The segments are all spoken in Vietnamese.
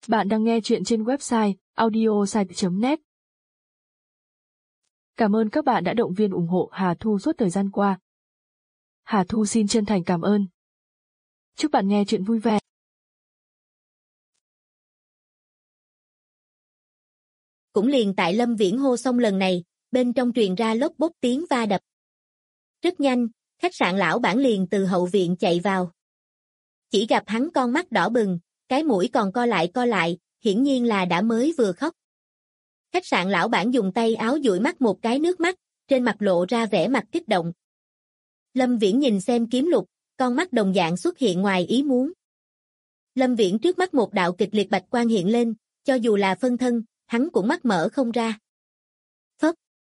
Bạn đang nghe chuyện trên website audiosite.net. Cảm ơn các bạn đã động viên ủng hộ Hà Thu suốt thời gian qua. Hà Thu xin chân thành cảm ơn. Chúc bạn nghe chuyện vui vẻ. Cũng liền tại Lâm Viễn hô xong lần này, bên trong truyền ra lốp bốp tiếng va đập. Rất nhanh, khách sạn lão bản liền từ hậu viện chạy vào. Chỉ gặp hắn con mắt đỏ bừng, cái mũi còn co lại, hiển nhiên là đã mới vừa khóc. Khách sạn lão bản dùng tay áo dụi mắt một cái nước mắt, trên mặt lộ ra vẻ mặt kích động. Lâm Viễn nhìn xem Kiếm Lục, con mắt đồng dạng xuất hiện ngoài ý muốn. Lâm Viễn trước mắt một đạo kịch liệt bạch quang hiện lên, cho dù là phân thân, hắn cũng mắt mở không ra. Phốc.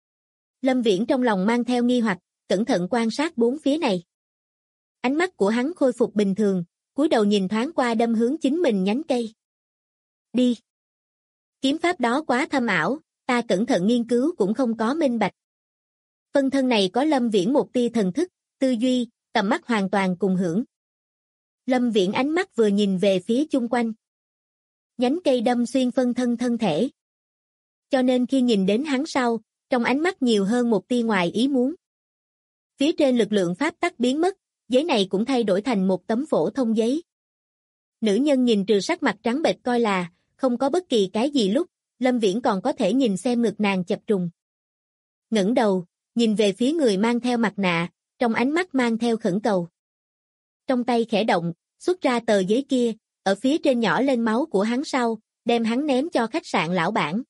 Lâm Viễn trong lòng mang theo nghi hoặc, cẩn thận quan sát bốn phía này. Ánh mắt của hắn khôi phục bình thường, cúi đầu nhìn thoáng qua đâm hướng chính mình nhánh cây. Đi. Kiếm pháp đó quá thâm ảo, ta cẩn thận nghiên cứu cũng không có minh bạch. Phân thân này có Lâm Viễn một tia thần thức, tư duy, tầm mắt hoàn toàn cùng hưởng. Lâm Viễn ánh mắt vừa nhìn về phía chung quanh. Nhánh cây đâm xuyên phân thân thân thể. Cho nên khi nhìn đến hắn sau, trong ánh mắt nhiều hơn một tia ngoài ý muốn. Phía trên lực lượng pháp tắc biến mất, giấy này cũng thay đổi thành một tấm phổ thông giấy. Nữ nhân nhìn trừ sắc mặt trắng bệch coi là không có bất kỳ cái gì lúc, Lâm Viễn còn có thể nhìn xem ngực nàng chập trùng. Ngẩng đầu, nhìn về phía người mang theo mặt nạ, trong ánh mắt mang theo khẩn cầu. Trong tay khẽ động, xuất ra tờ giấy kia, ở phía trên nhỏ lên máu của hắn sau, đem hắn ném cho khách sạn lão bản.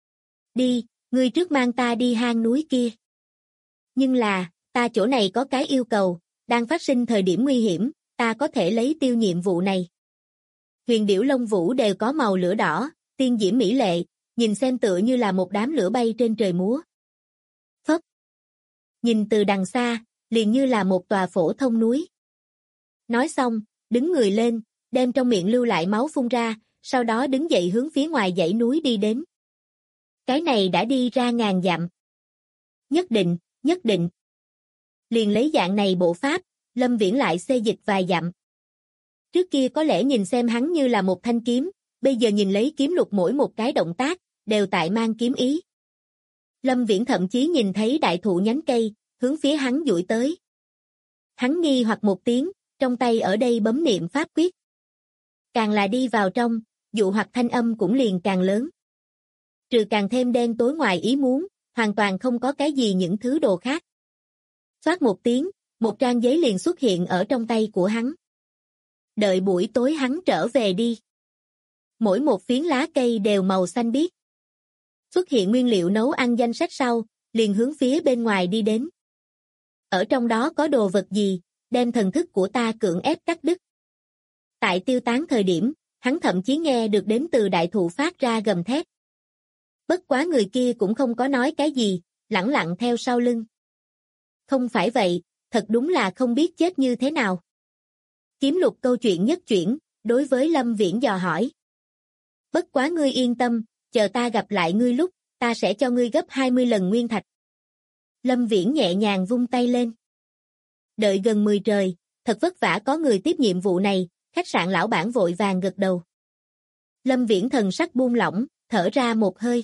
Đi, ngươi trước mang ta đi hang núi kia. Nhưng là, ta chỗ này có cái yêu cầu, đang phát sinh thời điểm nguy hiểm, ta có thể lấy tiêu nhiệm vụ này. Huyền điểu lông vũ đều có màu lửa đỏ, tiên diễm mỹ lệ, nhìn xem tựa như là một đám lửa bay trên trời múa. Phốc. Nhìn từ đằng xa, liền như là một tòa phổ thông núi. Nói xong, đứng người lên, đem trong miệng lưu lại máu phun ra, sau đó đứng dậy hướng phía ngoài dãy núi đi đến. Cái này đã đi ra ngàn dặm. Nhất định. Liền lấy dạng này bộ pháp, Lâm Viễn lại xê dịch vài dặm. Trước kia có lẽ nhìn xem hắn như là một thanh kiếm, bây giờ nhìn lấy Kiếm Lục mỗi một cái động tác, đều tại mang kiếm ý. Lâm Viễn thậm chí nhìn thấy đại thụ nhánh cây, hướng phía hắn duỗi tới. Hắn nghi hoặc một tiếng, trong tay ở đây bấm niệm pháp quyết. Càng là đi vào trong, dụ hoặc thanh âm cũng liền càng lớn. Trừ càng thêm đen tối ngoài ý muốn, hoàn toàn không có cái gì những thứ đồ khác. Xoát một tiếng, một trang giấy liền xuất hiện ở trong tay của hắn. Đợi buổi tối hắn trở về đi. Mỗi một phiến lá cây đều màu xanh biếc. Xuất hiện nguyên liệu nấu ăn danh sách sau, liền hướng phía bên ngoài đi đến. Ở trong đó có đồ vật gì, đem thần thức của ta cưỡng ép cắt đứt. Tại tiêu tán thời điểm, hắn thậm chí nghe được đến từ đại thụ phát ra gầm thét. Bất quá người kia cũng không có nói cái gì, lẳng lặng theo sau lưng. Không phải vậy, thật đúng là không biết chết như thế nào. Kiếm Lục câu chuyện nhất chuyển, đối với Lâm Viễn dò hỏi. Bất quá ngươi yên tâm, chờ ta gặp lại ngươi lúc, ta sẽ cho ngươi gấp 20 lần nguyên thạch. Lâm Viễn nhẹ nhàng vung tay lên. Đợi gần 10 trời, thật vất vả có người tiếp nhiệm vụ này, khách sạn lão bản vội vàng gật đầu. Lâm Viễn thần sắc buông lỏng, thở ra một hơi.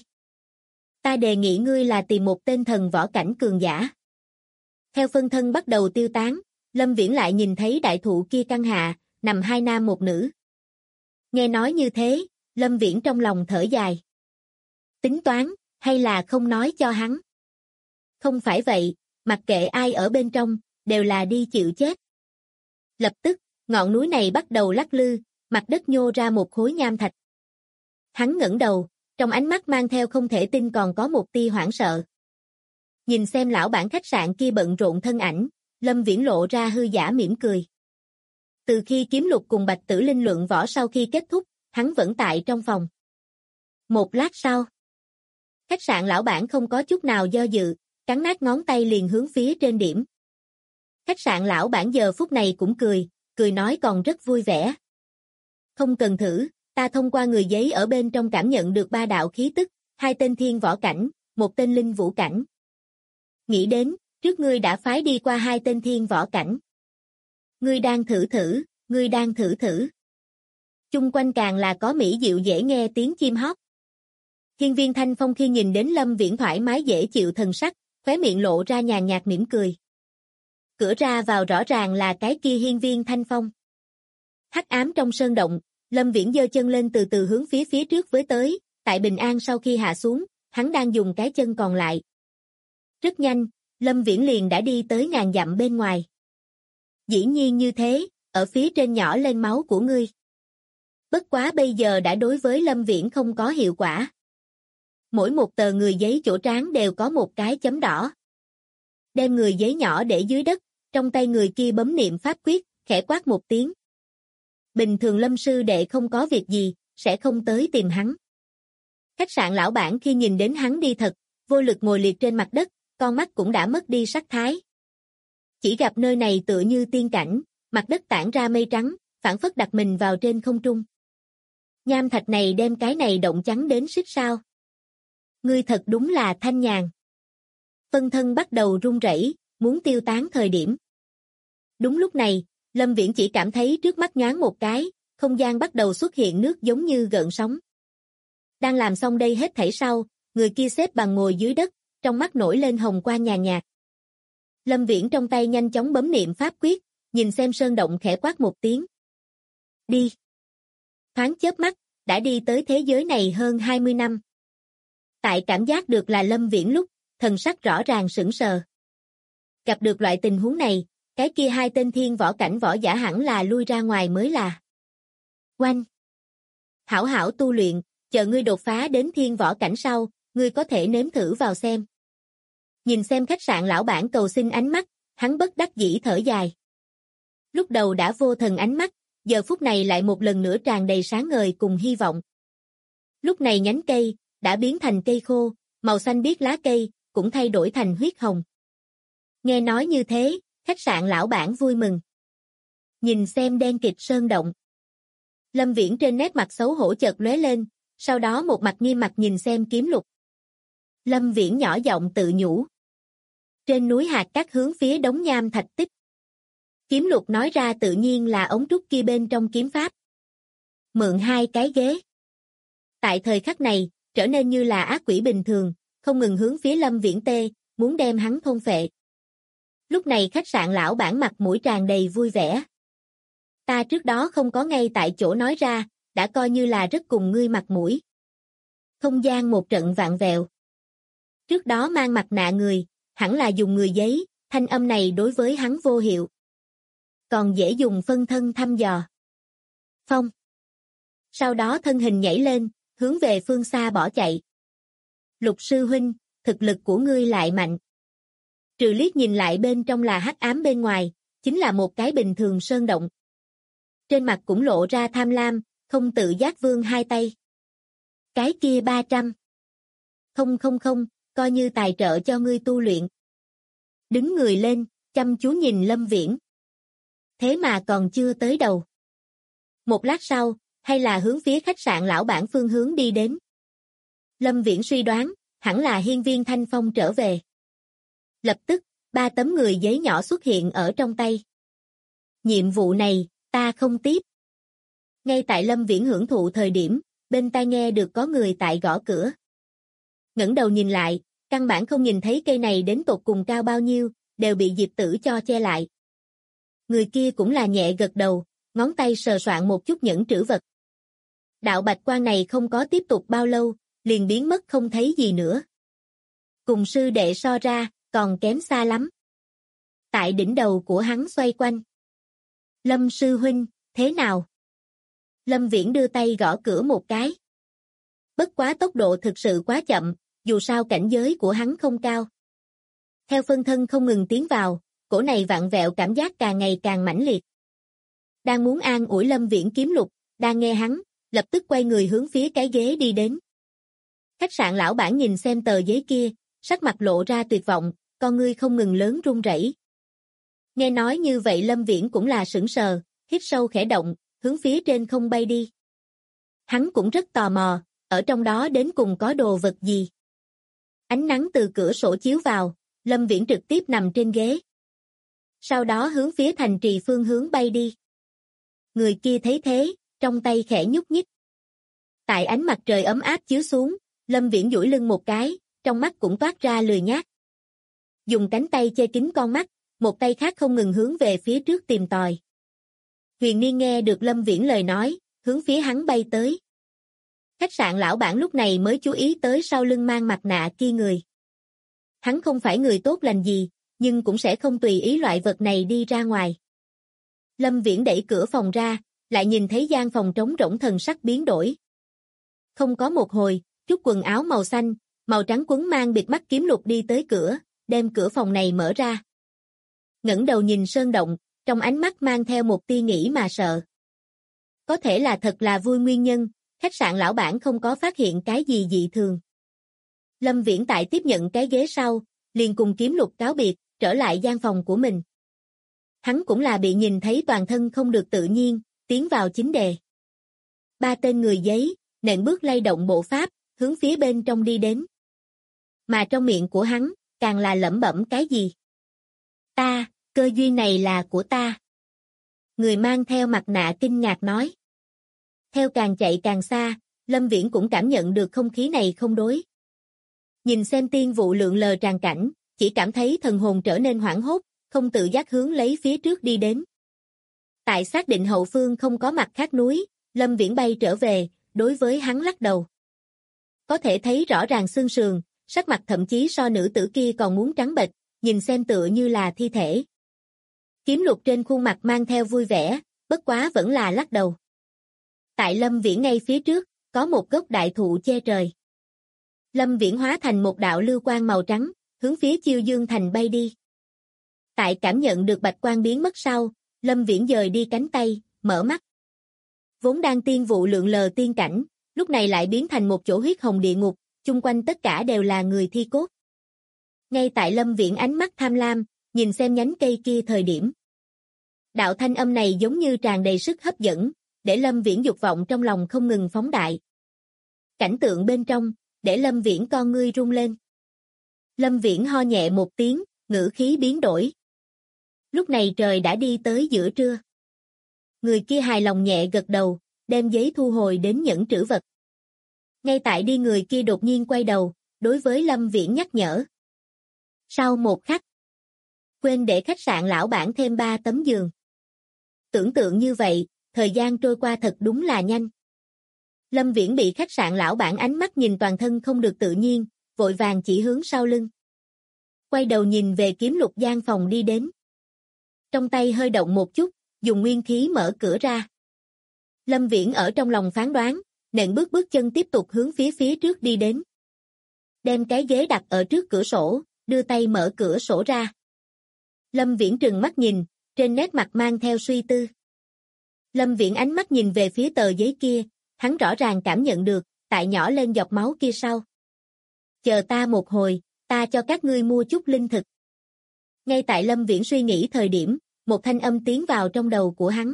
Ta đề nghị ngươi là tìm một tên thần võ cảnh cường giả. Theo phân thân bắt đầu tiêu tán, Lâm Viễn lại nhìn thấy đại thụ kia căn hạ, nằm hai nam một nữ. Nghe nói như thế, Lâm Viễn trong lòng thở dài. Tính toán, hay là không nói cho hắn? Không phải vậy, mặc kệ ai ở bên trong, đều là đi chịu chết. Lập tức, ngọn núi này bắt đầu lắc lư, mặt đất nhô ra một khối nham thạch. Hắn ngẩng đầu, trong ánh mắt mang theo không thể tin còn có một tia hoảng sợ. Nhìn xem lão bản khách sạn kia bận rộn thân ảnh, Lâm Viễn lộ ra hư giả mỉm cười. Từ khi Kiếm Lục cùng Bạch Tử Linh luận võ sau khi kết thúc, hắn vẫn tại trong phòng. Một lát sau, khách sạn lão bản không có chút nào do dự, cắn nát ngón tay liền hướng phía trên điểm. Khách sạn lão bản giờ phút này cũng cười nói còn rất vui vẻ. Không cần thử, ta thông qua người giấy ở bên trong cảm nhận được 3 đạo khí tức, 2 tên thiên võ cảnh, 1 tên linh vũ cảnh. Nghĩ đến, trước ngươi đã phái đi qua 2 tên thiên võ cảnh. Ngươi đang thử thử. Chung quanh càng là có mỹ diệu dễ nghe tiếng chim hót. Hiên Viên Thanh Phong khi nhìn đến Lâm Viễn thoải mái dễ chịu thần sắc, khóe miệng lộ ra nhàn nhạt mỉm cười. Cửa ra vào rõ ràng là cái kia Hiên Viên Thanh Phong. Hắc ám trong sơn động, Lâm Viễn giơ chân lên từ từ hướng phía trước với tới, tại bình an sau khi hạ xuống, hắn đang dùng cái chân còn lại. Rất nhanh, Lâm Viễn liền đã đi tới ngàn dặm bên ngoài. Dĩ nhiên như thế, ở phía trên nhỏ lên máu của ngươi. Bất quá bây giờ đã đối với Lâm Viễn không có hiệu quả. Mỗi một tờ người giấy chỗ trán đều có một cái chấm đỏ. Đem người giấy nhỏ để dưới đất, trong tay người kia bấm niệm pháp quyết, khẽ quát một tiếng. Bình thường Lâm sư đệ không có việc gì, sẽ không tới tìm hắn. Khách sạn lão bản khi nhìn đến hắn đi thật, vô lực ngồi liệt trên mặt đất, con mắt cũng đã mất đi sắc thái. Chỉ gặp nơi này tựa như tiên cảnh, mặt đất tản ra mây trắng, phảng phất đặt mình vào trên không trung. Nham thạch này đem cái này động trắng đến xích sao. Ngươi thật đúng là thanh nhàn. Phân thân bắt đầu run rẩy, muốn tiêu tán thời điểm. Đúng lúc này, Lâm Viễn chỉ cảm thấy trước mắt nhoáng một cái, không gian bắt đầu xuất hiện nước giống như gợn sóng. Đang làm xong đây hết thảy sau, người kia xếp bằng ngồi dưới đất, trong mắt nổi lên hồng quang nhàn nhạt. Lâm Viễn trong tay nhanh chóng bấm niệm pháp quyết, nhìn xem sơn động khẽ quát một tiếng. Đi. Thoáng chớp mắt, đã đi tới thế giới này hơn 20 năm. Tại cảm giác được là Lâm Viễn lúc, thần sắc rõ ràng sững sờ. Gặp được loại tình huống này, cái kia hai tên thiên võ cảnh võ giả hẳn là lui ra ngoài mới là. Oanh! Hảo hảo tu luyện, chờ ngươi đột phá đến thiên võ cảnh sau, ngươi có thể nếm thử vào xem. Nhìn xem khách sạn lão bản cầu xin ánh mắt, hắn bất đắc dĩ thở dài. Lúc đầu đã vô thần ánh mắt, giờ phút này lại một lần nữa tràn đầy sáng ngời cùng hy vọng. Lúc này nhánh cây, đã biến thành cây khô, màu xanh biếc lá cây, cũng thay đổi thành huyết hồng. Nghe nói như thế, khách sạn lão bản vui mừng. Nhìn xem đen kịt sơn động. Lâm Viễn trên nét mặt xấu hổ chợt lóe lên, sau đó một mặt nghiêm mặt nhìn xem kiếm lục. Lâm Viễn nhỏ giọng tự nhủ. Trên núi hạt cát hướng phía đống nham thạch tích. Kiếm lục nói ra tự nhiên là ống trúc kia bên trong kiếm pháp. Mượn hai cái ghế. Tại thời khắc này, trở nên như là ác quỷ bình thường, không ngừng hướng phía Lâm Viễn tê, muốn đem hắn thôn phệ. Lúc này khách sạn lão bản mặt mũi tràn đầy vui vẻ. Ta trước đó không có ngay tại chỗ nói ra, đã coi như là rất cùng ngươi mặt mũi. Không gian một trận vạn vẹo. Trước đó mang mặt nạ người, hẳn là dùng người giấy, thanh âm này đối với hắn vô hiệu. Còn dễ dùng phân thân thăm dò. Phong. Sau đó thân hình nhảy lên, hướng về phương xa bỏ chạy. Lục sư huynh, thực lực của ngươi lại mạnh. Trừ liếc nhìn lại bên trong là hắc ám bên ngoài, chính là một cái bình thường sơn động. Trên mặt cũng lộ ra tham lam, không tự giác vươn hai tay. Cái kia 300. Không, coi như tài trợ cho ngươi tu luyện. Đứng người lên, chăm chú nhìn Lâm Viễn. Thế mà còn chưa tới đầu. Một lát sau, hay là hướng phía khách sạn lão bản phương hướng đi đến. Lâm Viễn suy đoán, hẳn là Hiên Viên Thanh Phong trở về. Lập tức, 3 tấm người giấy nhỏ xuất hiện ở trong tay. Nhiệm vụ này, ta không tiếp. Ngay tại Lâm Viễn hưởng thụ thời điểm, bên tai nghe được có người tại gõ cửa. Ngẩng đầu nhìn lại, căn bản không nhìn thấy cây này đến tột cùng cao bao nhiêu, đều bị Diệp Tử cho che lại. Người kia cũng là nhẹ gật đầu, ngón tay sờ soạn một chút nhẫn trữ vật. Đạo bạch quang này không có tiếp tục bao lâu, liền biến mất không thấy gì nữa. Cùng sư đệ so ra, còn kém xa lắm. Tại đỉnh đầu của hắn xoay quanh. Lâm sư huynh, thế nào? Lâm Viễn đưa tay gõ cửa một cái. Bất quá tốc độ thực sự quá chậm, dù sao cảnh giới của hắn không cao. Theo phân thân không ngừng tiến vào, cổ này vặn vẹo cảm giác càng ngày càng mãnh liệt. Đang muốn an ủi Lâm Viễn kiếm lục, đang nghe hắn, lập tức quay người hướng phía cái ghế đi đến. Khách sạn lão bản nhìn xem tờ giấy kia, sắc mặt lộ ra tuyệt vọng, con ngươi không ngừng lớn run rẩy. Nghe nói như vậy Lâm Viễn cũng là sững sờ, hít sâu khẽ động, hướng phía trên không bay đi. Hắn cũng rất tò mò, ở trong đó đến cùng có đồ vật gì. Ánh nắng từ cửa sổ chiếu vào, Lâm Viễn trực tiếp nằm trên ghế. Sau đó hướng phía thành trì phương hướng bay đi. Người kia thấy thế, trong tay khẽ nhúc nhích. Tại ánh mặt trời ấm áp chiếu xuống, Lâm Viễn duỗi lưng một cái, trong mắt cũng toát ra lười nhác. Dùng cánh tay che kín con mắt, một tay khác không ngừng hướng về phía trước tìm tòi. Huyền Niên nghe được Lâm Viễn lời nói, hướng phía hắn bay tới. Khách sạn lão bản lúc này mới chú ý tới sau lưng mang mặt nạ kia người. Hắn không phải người tốt lành gì, nhưng cũng sẽ không tùy ý loại vật này đi ra ngoài. Lâm Viễn đẩy cửa phòng ra, lại nhìn thấy gian phòng trống rỗng, thần sắc biến đổi. Không có một hồi, chút quần áo màu xanh, màu trắng quấn mang bịt mắt Kiếm Lục đi tới cửa, đem cửa phòng này mở ra. Ngẩng đầu nhìn sơn động, trong ánh mắt mang theo một tia nghĩ mà sợ. Có thể là thật là vui nguyên nhân, khách sạn lão bản không có phát hiện cái gì dị thường. Lâm Viễn tại tiếp nhận cái ghế sau, liền cùng Kiếm Lục cáo biệt, trở lại gian phòng của mình. Hắn cũng là bị nhìn thấy toàn thân không được tự nhiên, tiến vào chính đề. Ba tên người giấy, nện bước lay động bộ pháp, hướng phía bên trong đi đến. Mà trong miệng của hắn, càng là lẩm bẩm cái gì? Ta, cơ duyên này là của ta. Người mang theo mặt nạ kinh ngạc nói. Theo càng chạy càng xa, Lâm Viễn cũng cảm nhận được không khí này không đối. Nhìn xem tiên vụ lượn lờ tràn cảnh, chỉ cảm thấy thần hồn trở nên hoảng hốt, không tự giác hướng lấy phía trước đi đến. Tại xác định hậu phương không có mặt khác núi, Lâm Viễn bay trở về, đối với hắn lắc đầu. Có thể thấy rõ ràng xương sườn, sắc mặt thậm chí so nữ tử kia còn muốn trắng bệch, nhìn xem tựa như là thi thể. Kiếm Lục trên khuôn mặt mang theo vui vẻ, bất quá vẫn là lắc đầu. Tại Lâm Viễn ngay phía trước, có một gốc đại thụ che trời. Lâm Viễn hóa thành một đạo lưu quang màu trắng, hướng phía Chiêu Dương Thành bay đi. Tại cảm nhận được bạch quang biến mất sau, Lâm Viễn dời đi cánh tay, mở mắt. Vốn đang tiên vụ lượn lờ tiên cảnh, lúc này lại biến thành một chỗ huyết hồng địa ngục, chung quanh tất cả đều là người thi cốt. Ngay tại Lâm Viễn ánh mắt tham lam, nhìn xem nhánh cây kia thời điểm. Đạo thanh âm này giống như tràn đầy sức hấp dẫn, để Lâm Viễn dục vọng trong lòng không ngừng phóng đại. Cảnh tượng bên trong, để Lâm Viễn con ngươi rung lên. Lâm Viễn ho nhẹ một tiếng, ngữ khí biến đổi. Lúc này trời đã đi tới giữa trưa. Người kia hài lòng nhẹ gật đầu, đem giấy thu hồi đến nhẫn trữ vật. Ngay tại đi người kia đột nhiên quay đầu, đối với Lâm Viễn nhắc nhở. Sau một khắc, quên để khách sạn lão bản thêm 3 tấm giường. Tưởng tượng như vậy, thời gian trôi qua thật đúng là nhanh. Lâm Viễn bị khách sạn lão bản ánh mắt nhìn toàn thân không được tự nhiên, vội vàng chỉ hướng sau lưng. Quay đầu nhìn về Kiếm Lục gian phòng đi đến. Trong tay hơi động một chút, dùng nguyên khí mở cửa ra. Lâm Viễn ở trong lòng phán đoán, nện bước chân tiếp tục hướng phía trước đi đến. Đem cái ghế đặt ở trước cửa sổ, đưa tay mở cửa sổ ra. Lâm Viễn trừng mắt nhìn, trên nét mặt mang theo suy tư. Lâm Viễn ánh mắt nhìn về phía tờ giấy kia, hắn rõ ràng cảm nhận được, tại nhỏ lên giọt máu kia sau. Chờ ta một hồi, ta cho các ngươi mua chút linh thực. Ngay tại Lâm Viễn suy nghĩ thời điểm, một thanh âm tiến vào trong đầu của hắn.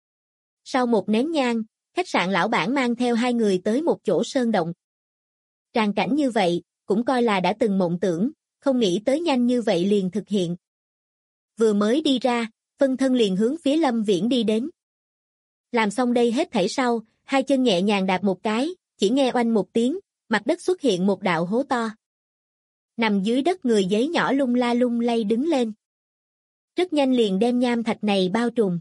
Sau một nén nhang, khách sạn lão bản mang theo 2 người tới một chỗ sơn động. Tràng cảnh như vậy, cũng coi là đã từng mộng tưởng, không nghĩ tới nhanh như vậy liền thực hiện. Vừa mới đi ra, phân thân liền hướng phía Lâm Viễn đi đến. Làm xong đây hết thảy sau, 2 chân nhẹ nhàng đạp một cái, chỉ nghe oanh một tiếng, mặt đất xuất hiện một đạo hố to. Nằm dưới đất người giấy nhỏ lung la lung lay đứng lên. Rất nhanh liền đem nham thạch này bao trùm.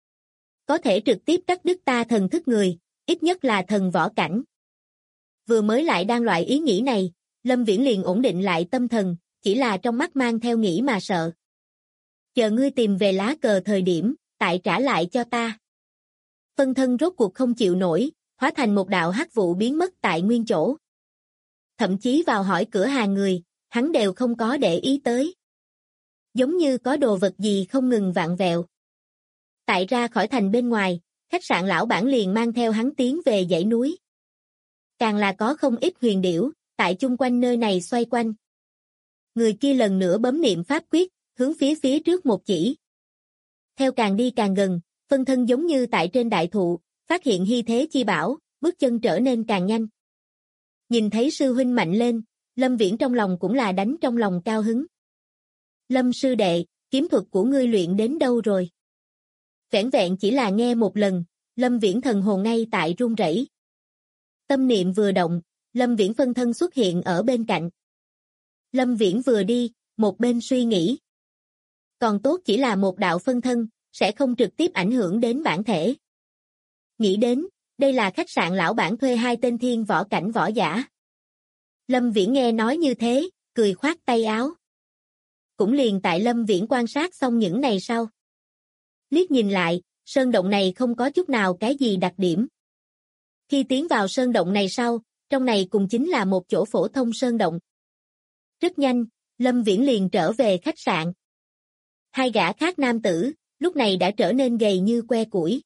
Có thể trực tiếp cắt đứt ta thần thức người, ít nhất là thần võ cảnh. Vừa mới lại đang loại ý nghĩ này, Lâm Viễn liền ổn định lại tâm thần, chỉ là trong mắt mang theo nghĩ mà sợ. Chờ ngươi tìm về lá cờ thời điểm, tại trả lại cho ta. Phân thân rốt cuộc không chịu nổi, hóa thành một đạo hắc vụ biến mất tại nguyên chỗ. Thậm chí vào hỏi cửa hàng người, hắn đều không có để ý tới. Giống như có đồ vật gì không ngừng vạn vẹo. Tại ra khỏi thành bên ngoài, khách sạn lão bản liền mang theo hắn tiến về dãy núi. Càng là có không ít huyền điểu, tại chung quanh nơi này xoay quanh. Người kia lần nữa bấm niệm pháp quyết, hướng phía trước một chỉ. Theo càng đi càng gần, phân thân giống như tại trên đại thụ, phát hiện hy thế chi bảo, bước chân trở nên càng nhanh. Nhìn thấy sư huynh mạnh lên, Lâm Viễn trong lòng cũng là đánh trong lòng cao hứng. Lâm sư đệ, kiếm thuật của ngươi luyện đến đâu rồi? Vẻn vẹn chỉ là nghe một lần, Lâm Viễn thần hồn ngay tại run rẩy. Tâm niệm vừa động, Lâm Viễn phân thân xuất hiện ở bên cạnh. Lâm Viễn vừa đi, một bên suy nghĩ. Còn tốt chỉ là một đạo phân thân, sẽ không trực tiếp ảnh hưởng đến bản thể. Nghĩ đến, đây là khách sạn lão bản thuê 2 tên thiên võ cảnh võ giả. Lâm Viễn nghe nói như thế, cười khoát tay áo. Cũng liền tại Lâm Viễn quan sát xong những này sau. Liếc nhìn lại, sơn động này không có chút nào cái gì đặc điểm. Khi tiến vào sơn động này sau, trong này cùng chính là một chỗ phổ thông sơn động. Rất nhanh, Lâm Viễn liền trở về khách sạn. 2 gã khác nam tử, lúc này đã trở nên gầy như que củi.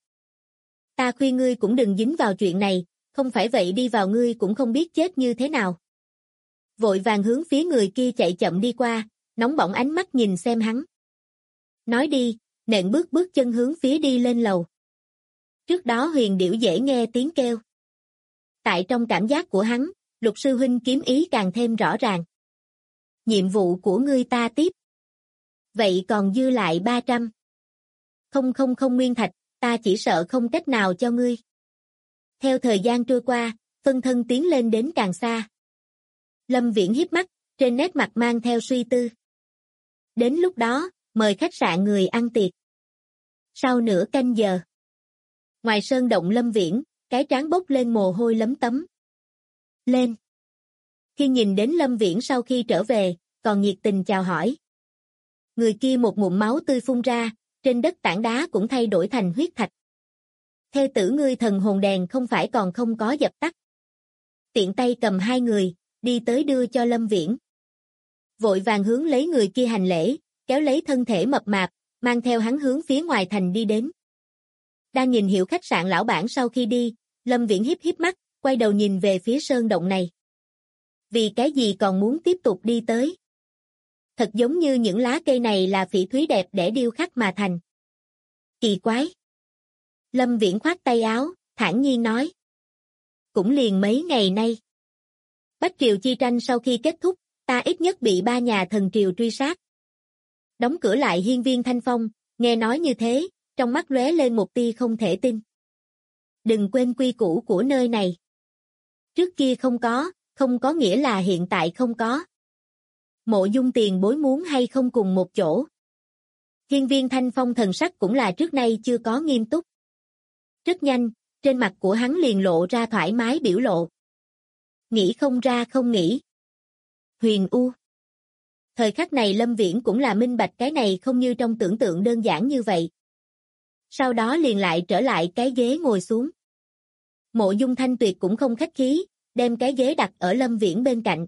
Ta khuyên ngươi cũng đừng dính vào chuyện này, không phải vậy đi vào ngươi cũng không biết chết như thế nào. Vội vàng hướng phía người kia chạy chậm đi qua, nóng bỏng ánh mắt nhìn xem hắn. Nói đi, nện bước chân hướng phía đi lên lầu. Trước đó Huyền Điểu dễ nghe tiếng kêu. Tại trong cảm giác của hắn, Lục sư huynh kiếm ý càng thêm rõ ràng. Nhiệm vụ của ngươi ta tiếp. Vậy còn dư lại 300. Không nguyên thạch, ta chỉ sợ không cách nào cho ngươi. Theo thời gian trôi qua, phân thân tiến lên đến càng xa. Lâm Viễn híp mắt, trên nét mặt mang theo suy tư. Đến lúc đó, mời khách sạn người ăn tiệc. Sau nửa canh giờ. Ngoài sơn động Lâm Viễn, cái trán bốc lên mồ hôi lấm tấm. Lên. Khi nhìn đến Lâm Viễn sau khi trở về, còn nhiệt tình chào hỏi. Người kia một ngụm máu tươi phun ra, trên đất tảng đá cũng thay đổi thành huyết thạch. Theo tử ngươi thần hồn đèn không phải còn không có dập tắt. Tiện tay cầm 2 người, đi tới đưa cho Lâm Viễn. Vội vàng hướng lấy người kia hành lễ, kéo lấy thân thể mập mạp, mang theo hắn hướng phía ngoài thành đi đến. Đang nhìn hiệu khách sạn lão bản sau khi đi, Lâm Viễn híp mắt, quay đầu nhìn về phía sơn động này. Vì cái gì còn muốn tiếp tục đi tới? Thật giống như những lá cây này là phỉ thúy đẹp để điêu khắc mà thành. Kỳ quái. Lâm Viễn khoát tay áo, thản nhiên nói. Cũng liền mấy ngày nay. Bách Triều chi tranh sau khi kết thúc, ta ít nhất bị 3 nhà thần triều truy sát. Đóng cửa lại hiên viên Thanh Phong, nghe nói như thế, trong mắt lóe lên một tia không thể tin. Đừng quên quy củ của nơi này. Trước kia không có nghĩa là hiện tại không có. Mộ Dung tiền bối muốn hay không cùng một chỗ. Hiên viên Thanh Phong thần sắc cũng là trước nay chưa có nghiêm túc. Rất nhanh, trên mặt của hắn liền lộ ra thoải mái biểu lộ. Nghĩ không ra không nghĩ. Huyền U. Thời khắc này Lâm Viễn cũng là minh bạch cái này không như trong tưởng tượng đơn giản như vậy. Sau đó liền lại trở lại cái ghế ngồi xuống. Mộ Dung Thanh Tuyệt cũng không khách khí, đem cái ghế đặt ở Lâm Viễn bên cạnh.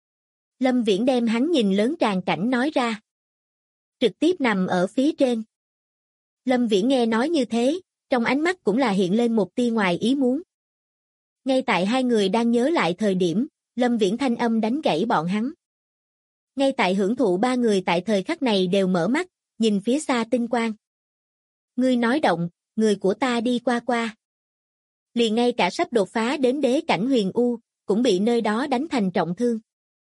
Lâm Viễn đem hắn nhìn lớn tràn cảnh nói ra. Trực tiếp nằm ở phía trên. Lâm Viễn nghe nói như thế, trong ánh mắt cũng là hiện lên một tia ngoài ý muốn. Ngay tại 2 người đang nhớ lại thời điểm, Lâm Viễn thanh âm đánh gãy bọn hắn. Ngay tại hưởng thụ 3 người tại thời khắc này đều mở mắt, nhìn phía xa tinh quang. Ngươi nói động, người của ta đi qua. Liền ngay cả sắp đột phá đến đế cảnh Huyền U, cũng bị nơi đó đánh thành trọng thương.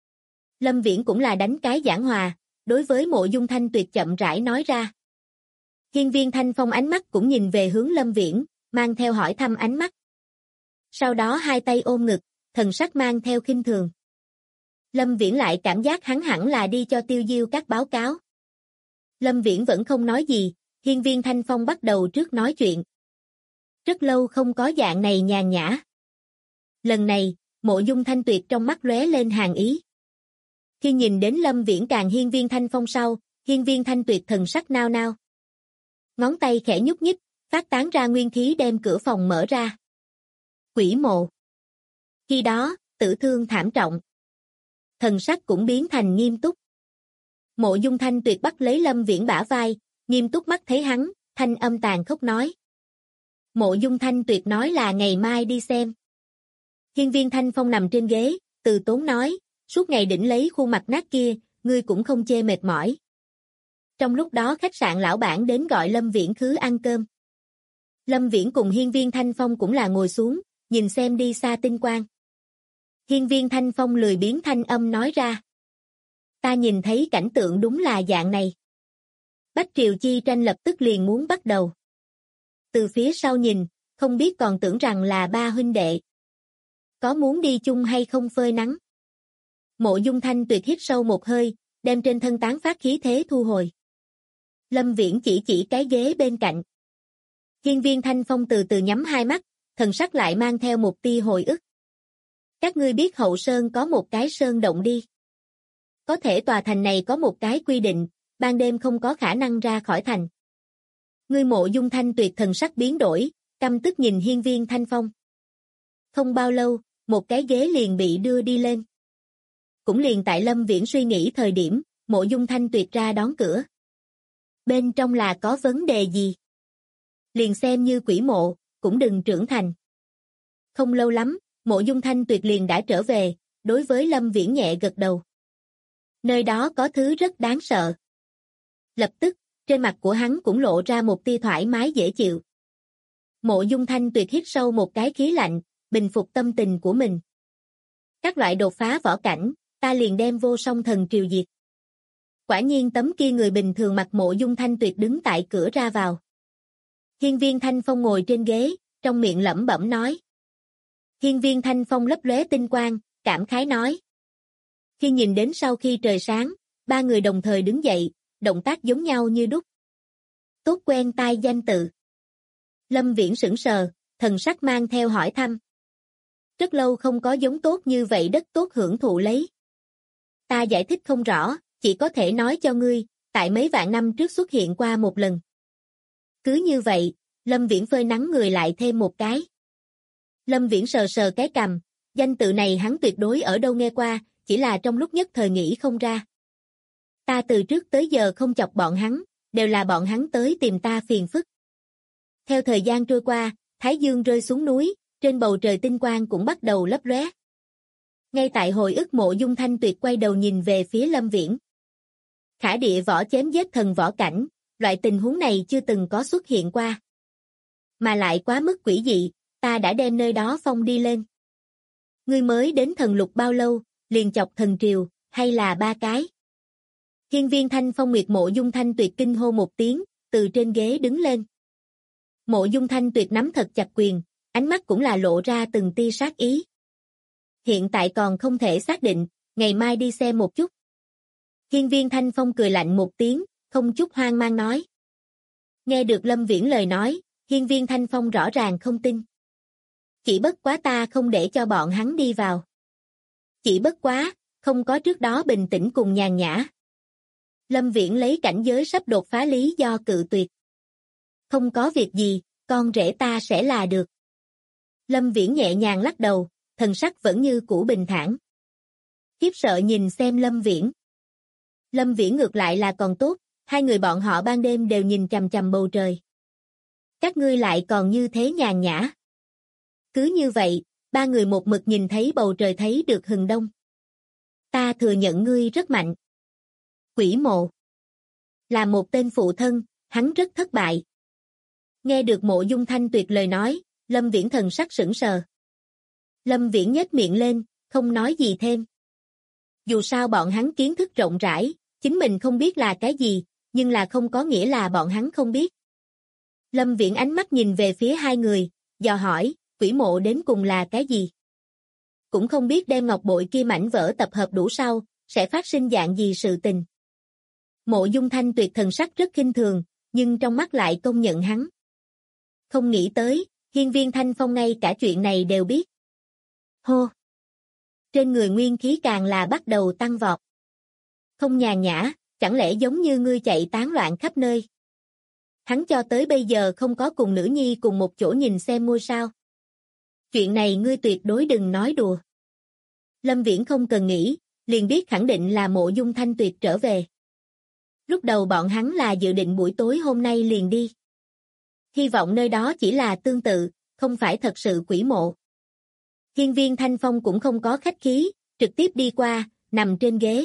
Lâm Viễn cũng là đánh cái giảng hòa, đối với Mộ Dung Thanh Tuyệt chậm rãi nói ra. Hiên viên Thanh Phong ánh mắt cũng nhìn về hướng Lâm Viễn, mang theo hỏi thăm ánh mắt. Sau đó 2 tay ôm ngực, thần sắc mang theo khinh thường. Lâm Viễn lại cảm giác hắn hẳn là đi cho Tiêu Diêu các báo cáo. Lâm Viễn vẫn không nói gì, hiên viên Thanh Phong bắt đầu trước nói chuyện. Rất lâu không có dạng này nhàn nhã. Lần này, Mộ Dung Thanh Tuyệt trong mắt lóe lên hàn ý. Khi nhìn đến Lâm Viễn càng hiên viên Thanh Phong sau, hiên viên Thanh Tuyệt thần sắc nao nao. Ngón tay khẽ nhúc nhích, phát tán ra nguyên khí đem cửa phòng mở ra. Quỷ mộ. Khi đó, tử thương thảm trọng. Thần sắc cũng biến thành nghiêm túc. Mộ Dung Thanh Tuyệt bắt lấy Lâm Viễn bả vai, nghiêm túc mắt thấy hắn, thanh âm tàn khốc nói. Mộ Dung Thanh Tuyệt nói là ngày mai đi xem. Hiên viên Thanh Phong nằm trên ghế, từ tốn nói, suốt ngày đỉnh lấy khuôn mặt nát kia, ngươi cũng không chê mệt mỏi. Trong lúc đó khách sạn lão bản đến gọi Lâm Viễn khứ ăn cơm. Lâm Viễn cùng hiên viên Thanh Phong cũng là ngồi xuống, nhìn xem đi xa tinh quang. Hiên viên Thanh Phong lười biếng thanh âm nói ra. Ta nhìn thấy cảnh tượng đúng là dạng này. Bách Triều chi tranh lập tức liền muốn bắt đầu. Từ phía sau nhìn, không biết còn tưởng rằng là ba huynh đệ. Có muốn đi chung hay không phơi nắng? Mộ Dung Thanh Tuyệt hít sâu một hơi, đem trên thân tán phát khí thế thu hồi. Lâm Viễn chỉ cái ghế bên cạnh. Hiên Viên Thanh Phong từ từ nhắm hai mắt, thần sắc lại mang theo một tia hồi ức. Các ngươi biết Hậu Sơn có một cái sơn động đi. Có thể tòa thành này có một cái quy định, ban đêm không có khả năng ra khỏi thành. Ngươi Mộ Dung Thanh Tuyệt thần sắc biến đổi, căm tức nhìn Hiên Viên Thanh Phong. Không bao lâu, một cái ghế liền bị đưa đi lên. Cũng liền tại Lâm Viễn suy nghĩ thời điểm, Mộ Dung Thanh Tuyệt ra đón cửa. Bên trong là có vấn đề gì? Liền xem như quỷ mộ, cũng đừng trưởng thành. Không lâu lắm, Mộ Dung Thanh Tuyệt liền đã trở về, đối với Lâm Viễn nhẹ gật đầu. Nơi đó có thứ rất đáng sợ. Lập tức, trên mặt của hắn cũng lộ ra một tia thoải mái dễ chịu. Mộ Dung Thanh Tuyệt hít sâu một cái khí lạnh, bình phục tâm tình của mình. Các loại đột phá võ cảnh, ta liền đem vô song thần triều diệt. Quả nhiên tấm kia người bình thường mặt Mộ Dung Thanh Tuyệt đứng tại cửa ra vào. Hiên Viên Thanh Phong ngồi trên ghế, trong miệng lẩm bẩm nói. Hiên Viên Thanh Phong lấp lóe tinh quang, cảm khái nói. Khi nhìn đến sau khi trời sáng, ba người đồng thời đứng dậy, động tác giống nhau như đúc. Tốt quen tai danh tự. Lâm Viễn sững sờ, thần sắc mang theo hỏi thăm. Rất lâu không có giống tốt như vậy đất tốt hưởng thụ lấy. Ta giải thích không rõ, chỉ có thể nói cho ngươi, tại mấy vạn năm trước xuất hiện qua một lần. Cứ như vậy, Lâm Viễn phơi nắng người lại thêm một cái. Lâm Viễn sờ sờ cái cằm, danh tự này hắn tuyệt đối ở đâu nghe qua, chỉ là trong lúc nhất thời nghĩ không ra. Ta từ trước tới giờ không chọc bọn hắn, đều là bọn hắn tới tìm ta phiền phức. Theo thời gian trôi qua, Thái Dương rơi xuống núi, trên bầu trời tinh quang cũng bắt đầu lấp lóe. Ngay tại hồi ức Mộ Dung Thanh Tuyệt quay đầu nhìn về phía Lâm Viễn. Khả địa võ chém giết thần võ cảnh, loại tình huống này chưa từng có xuất hiện qua. Mà lại quá mức quỷ dị, ta đã đem nơi đó phong đi lên. Ngươi mới đến thần lục bao lâu, liền chọc thần triều, hay là ba cái? Hiên Viên Thanh Phong Nguyệt Mộ Dung Thanh Tuyệt kinh hô một tiếng, từ trên ghế đứng lên. Mộ Dung Thanh Tuyệt nắm thật chặt quyền, ánh mắt cũng là lộ ra từng tia sát ý. Hiện tại còn không thể xác định, ngày mai đi xem một chút. Hiên Viên Thanh Phong cười lạnh một tiếng, không chút hoang mang nói. Nghe được Lâm Viễn lời nói, Hiên Viên Thanh Phong rõ ràng không tin. Chỉ bất quá ta không để cho bọn hắn đi vào. Chỉ bất quá, không có trước đó bình tĩnh cùng nhàn nhã. Lâm Viễn lấy cảnh giới sắp đột phá lý do cự tuyệt. Không có việc gì, con rể ta sẽ là được. Lâm Viễn nhẹ nhàng lắc đầu, thần sắc vẫn như cũ bình thản. Khiếp sợ nhìn xem Lâm Viễn. Lâm Viễn ngược lại là còn tốt, hai người bọn họ ban đêm đều nhìn chằm chằm bầu trời. Các ngươi lại còn như thế nhàn nhã. Cứ như vậy, ba người một mực nhìn thấy bầu trời thấy được hừng đông. Ta thừa nhận ngươi rất mạnh. Quỷ mộ. Là một tên phụ thân, hắn rất thất bại. Nghe được Mộ Dung Thanh Tuyệt lời nói, Lâm Viễn thần sắc sững sờ. Lâm Viễn nhếch miệng lên, không nói gì thêm. Dù sao bọn hắn kiến thức rộng rãi, chính mình không biết là cái gì, nhưng là không có nghĩa là bọn hắn không biết. Lâm Viễn ánh mắt nhìn về phía hai người, dò hỏi, quỷ mộ đến cùng là cái gì? Cũng không biết đem ngọc bội kia mảnh vỡ tập hợp đủ sau, sẽ phát sinh dạng gì sự tình. Mộ Dung Thanh Tuyệt thần sắc rất khinh thường, nhưng trong mắt lại công nhận hắn. Không nghĩ tới, Hiên Viên Thanh Phong ngay cả chuyện này đều biết. Hô! Trên người nguyên khí càng là bắt đầu tăng vọt. Không nhàn nhã, chẳng lẽ giống như ngươi chạy tán loạn khắp nơi? Hắn cho tới bây giờ không có cùng nữ nhi cùng một chỗ nhìn xem ngôi sao. Chuyện này ngươi tuyệt đối đừng nói đùa. Lâm Viễn không cần nghĩ, liền biết khẳng định là Mộ Dung Thanh Tuyệt trở về. Lúc đầu bọn hắn là dự định buổi tối hôm nay liền đi. Hy vọng nơi đó chỉ là tương tự, không phải thật sự quỷ mộ. Hiên Viên Thanh Phong cũng không có khách khí, trực tiếp đi qua, nằm trên ghế.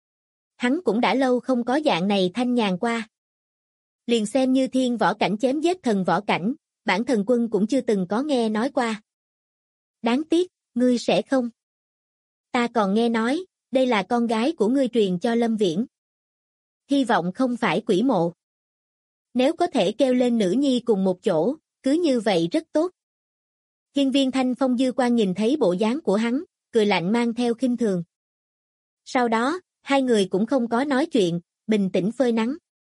Hắn cũng đã lâu không có dạng này thanh nhàn qua. Liền xem như thiên võ cảnh chém giết thần võ cảnh, bản thần quân cũng chưa từng có nghe nói qua. Đáng tiếc, ngươi sẽ không. Ta còn nghe nói, đây là con gái của ngươi truyền cho Lâm Viễn. Hy vọng không phải quỷ mộ. Nếu có thể kêu lên nữ nhi cùng một chỗ, cứ như vậy rất tốt. Hiên Viên Thanh Phong dư quan nhìn thấy bộ dáng của hắn, cười lạnh mang theo khinh thường. Sau đó, hai người cũng không có nói chuyện, bình tĩnh phơi nắng.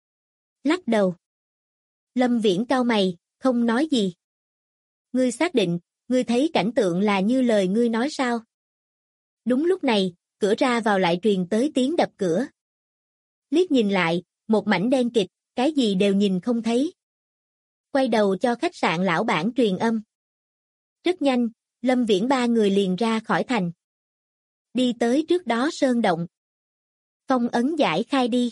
Lắc đầu. Lâm Viễn cau mày, không nói gì. Ngươi xác định, ngươi thấy cảnh tượng là như lời ngươi nói sao? Đúng lúc này, cửa ra vào lại truyền tới tiếng đập cửa. Liếc nhìn lại, một mảnh đen kịt, cái gì đều nhìn không thấy. Quay đầu cho khách sạn lão bản truyền âm. Rất nhanh, Lâm Viễn ba người liền ra khỏi thành. Đi tới trước đó sơn động. Phong ấn giải khai đi.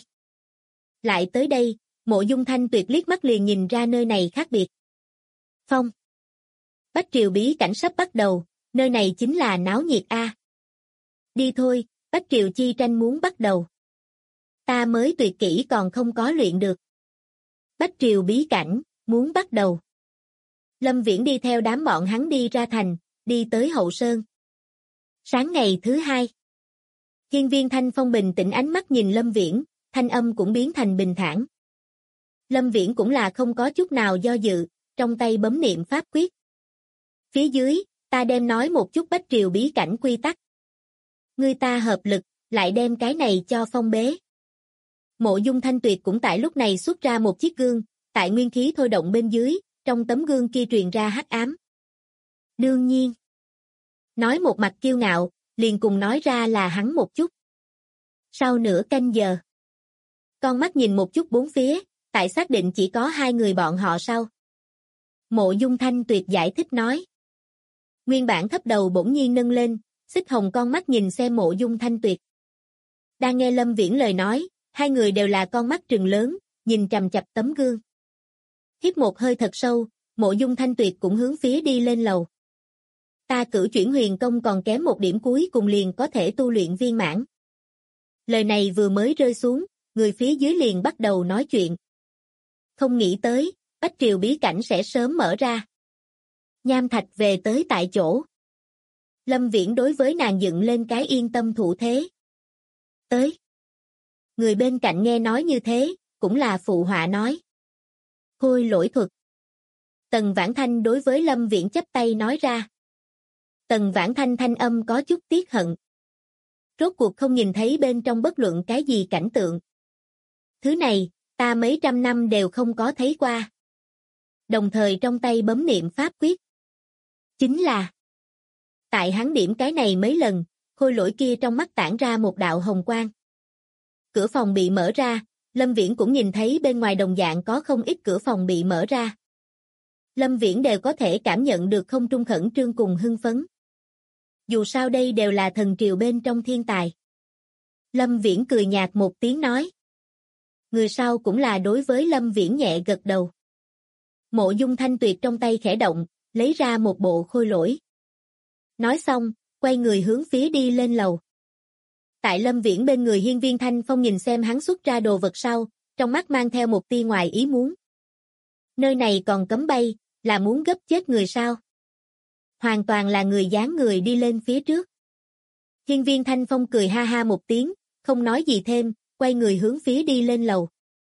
Lại tới đây, Mộ Dung Thanh Tuyệt liếc mắt liền nhìn ra nơi này khác biệt. Phong. Bách Triều bí cảnh sắp bắt đầu, nơi này chính là náo nhiệt a. Đi thôi, Bách Triều chi tranh muốn bắt đầu. Ta mới tuyệt kỹ còn không có luyện được. Bách Triều bí cảnh, muốn bắt đầu. Lâm Viễn đi theo đám bọn hắn đi ra thành, đi tới Hậu Sơn. Sáng ngày thứ hai. Hiên Viên Thanh Phong bình tĩnh ánh mắt nhìn Lâm Viễn, thanh âm cũng biến thành bình thản. Lâm Viễn cũng là không có chút nào do dự, trong tay bấm niệm pháp quyết. Phía dưới, ta đem nói một chút Bách Triều bí cảnh quy tắc. Người ta hợp lực, lại đem cái này cho phong bế. Mộ Dung Thanh Tuyệt cũng tại lúc này xuất ra một chiếc gương, tại nguyên khí thôi động bên dưới, trong tấm gương kia truyền ra hắc ám. Đương nhiên. Nói một mặt kiêu ngạo, liền cùng nói ra là hắn một chút. Sau nửa canh giờ. Con mắt nhìn một chút bốn phía, tại xác định chỉ có hai người bọn họ sau. Mộ Dung Thanh Tuyệt giải thích nói. Nguyên bản thấp đầu bỗng nhiên nâng lên, xích hồng con mắt nhìn xem Mộ Dung Thanh Tuyệt. Đang nghe Lâm Viễn lời nói, hai người đều là con mắt trừng lớn, nhìn trầm chập tấm gương. Hít một hơi thật sâu, Mộ Dung Thanh Tuyệt cũng hướng phía đi lên lầu. Ta cửu chuyển huyền công còn kém một điểm cuối cùng liền có thể tu luyện viên mãn. Lời này vừa mới rơi xuống, người phía dưới liền bắt đầu nói chuyện. Không nghĩ tới, Bách Triều bí cảnh sẽ sớm mở ra. Nham Thạch về tới tại chỗ. Lâm Viễn đối với nàng dựng lên cái yên tâm thủ thế. Tới. Người bên cạnh nghe nói như thế, cũng là phụ họa nói. Khôi lỗi thuật. Tần Vãn Thanh đối với Lâm Viễn chắp tay nói ra. Tần Vãn Thanh thanh âm có chút tiếc hận. Rốt cuộc không nhìn thấy bên trong bất luận cái gì cảnh tượng. Thứ này, ta mấy trăm năm đều không có thấy qua. Đồng thời trong tay bấm niệm pháp quyết. Chính là tại hắn điểm cái này mấy lần, khôi lỗi kia trong mắt tản ra một đạo hồng quang. Cửa phòng bị mở ra, Lâm Viễn cũng nhìn thấy bên ngoài đồng dạng có không ít cửa phòng bị mở ra. Lâm Viễn đều có thể cảm nhận được không trung khẩn trương cùng hưng phấn. Dù sao đây đều là thần triều bên trong thiên tài. Lâm Viễn cười nhạt một tiếng nói. Người sau cũng là đối với Lâm Viễn nhẹ gật đầu. Mộ Dung Thanh Tuyệt trong tay khẽ động, lấy ra một bộ khôi lỗi. Nói xong, quay người hướng phía đi lên lầu. Tại Lâm Viễn bên người Hiên Viên Thanh Phong nhìn xem hắn xuất ra đồ vật sau, trong mắt mang theo một tia ngoài ý muốn. Nơi này còn cấm bay, là muốn gấp chết người sao? Hoàn toàn là người dáng người đi lên phía trước. Hiên Viên Thanh Phong cười ha ha một tiếng, không nói gì thêm, quay người hướng phía đi lên lầu.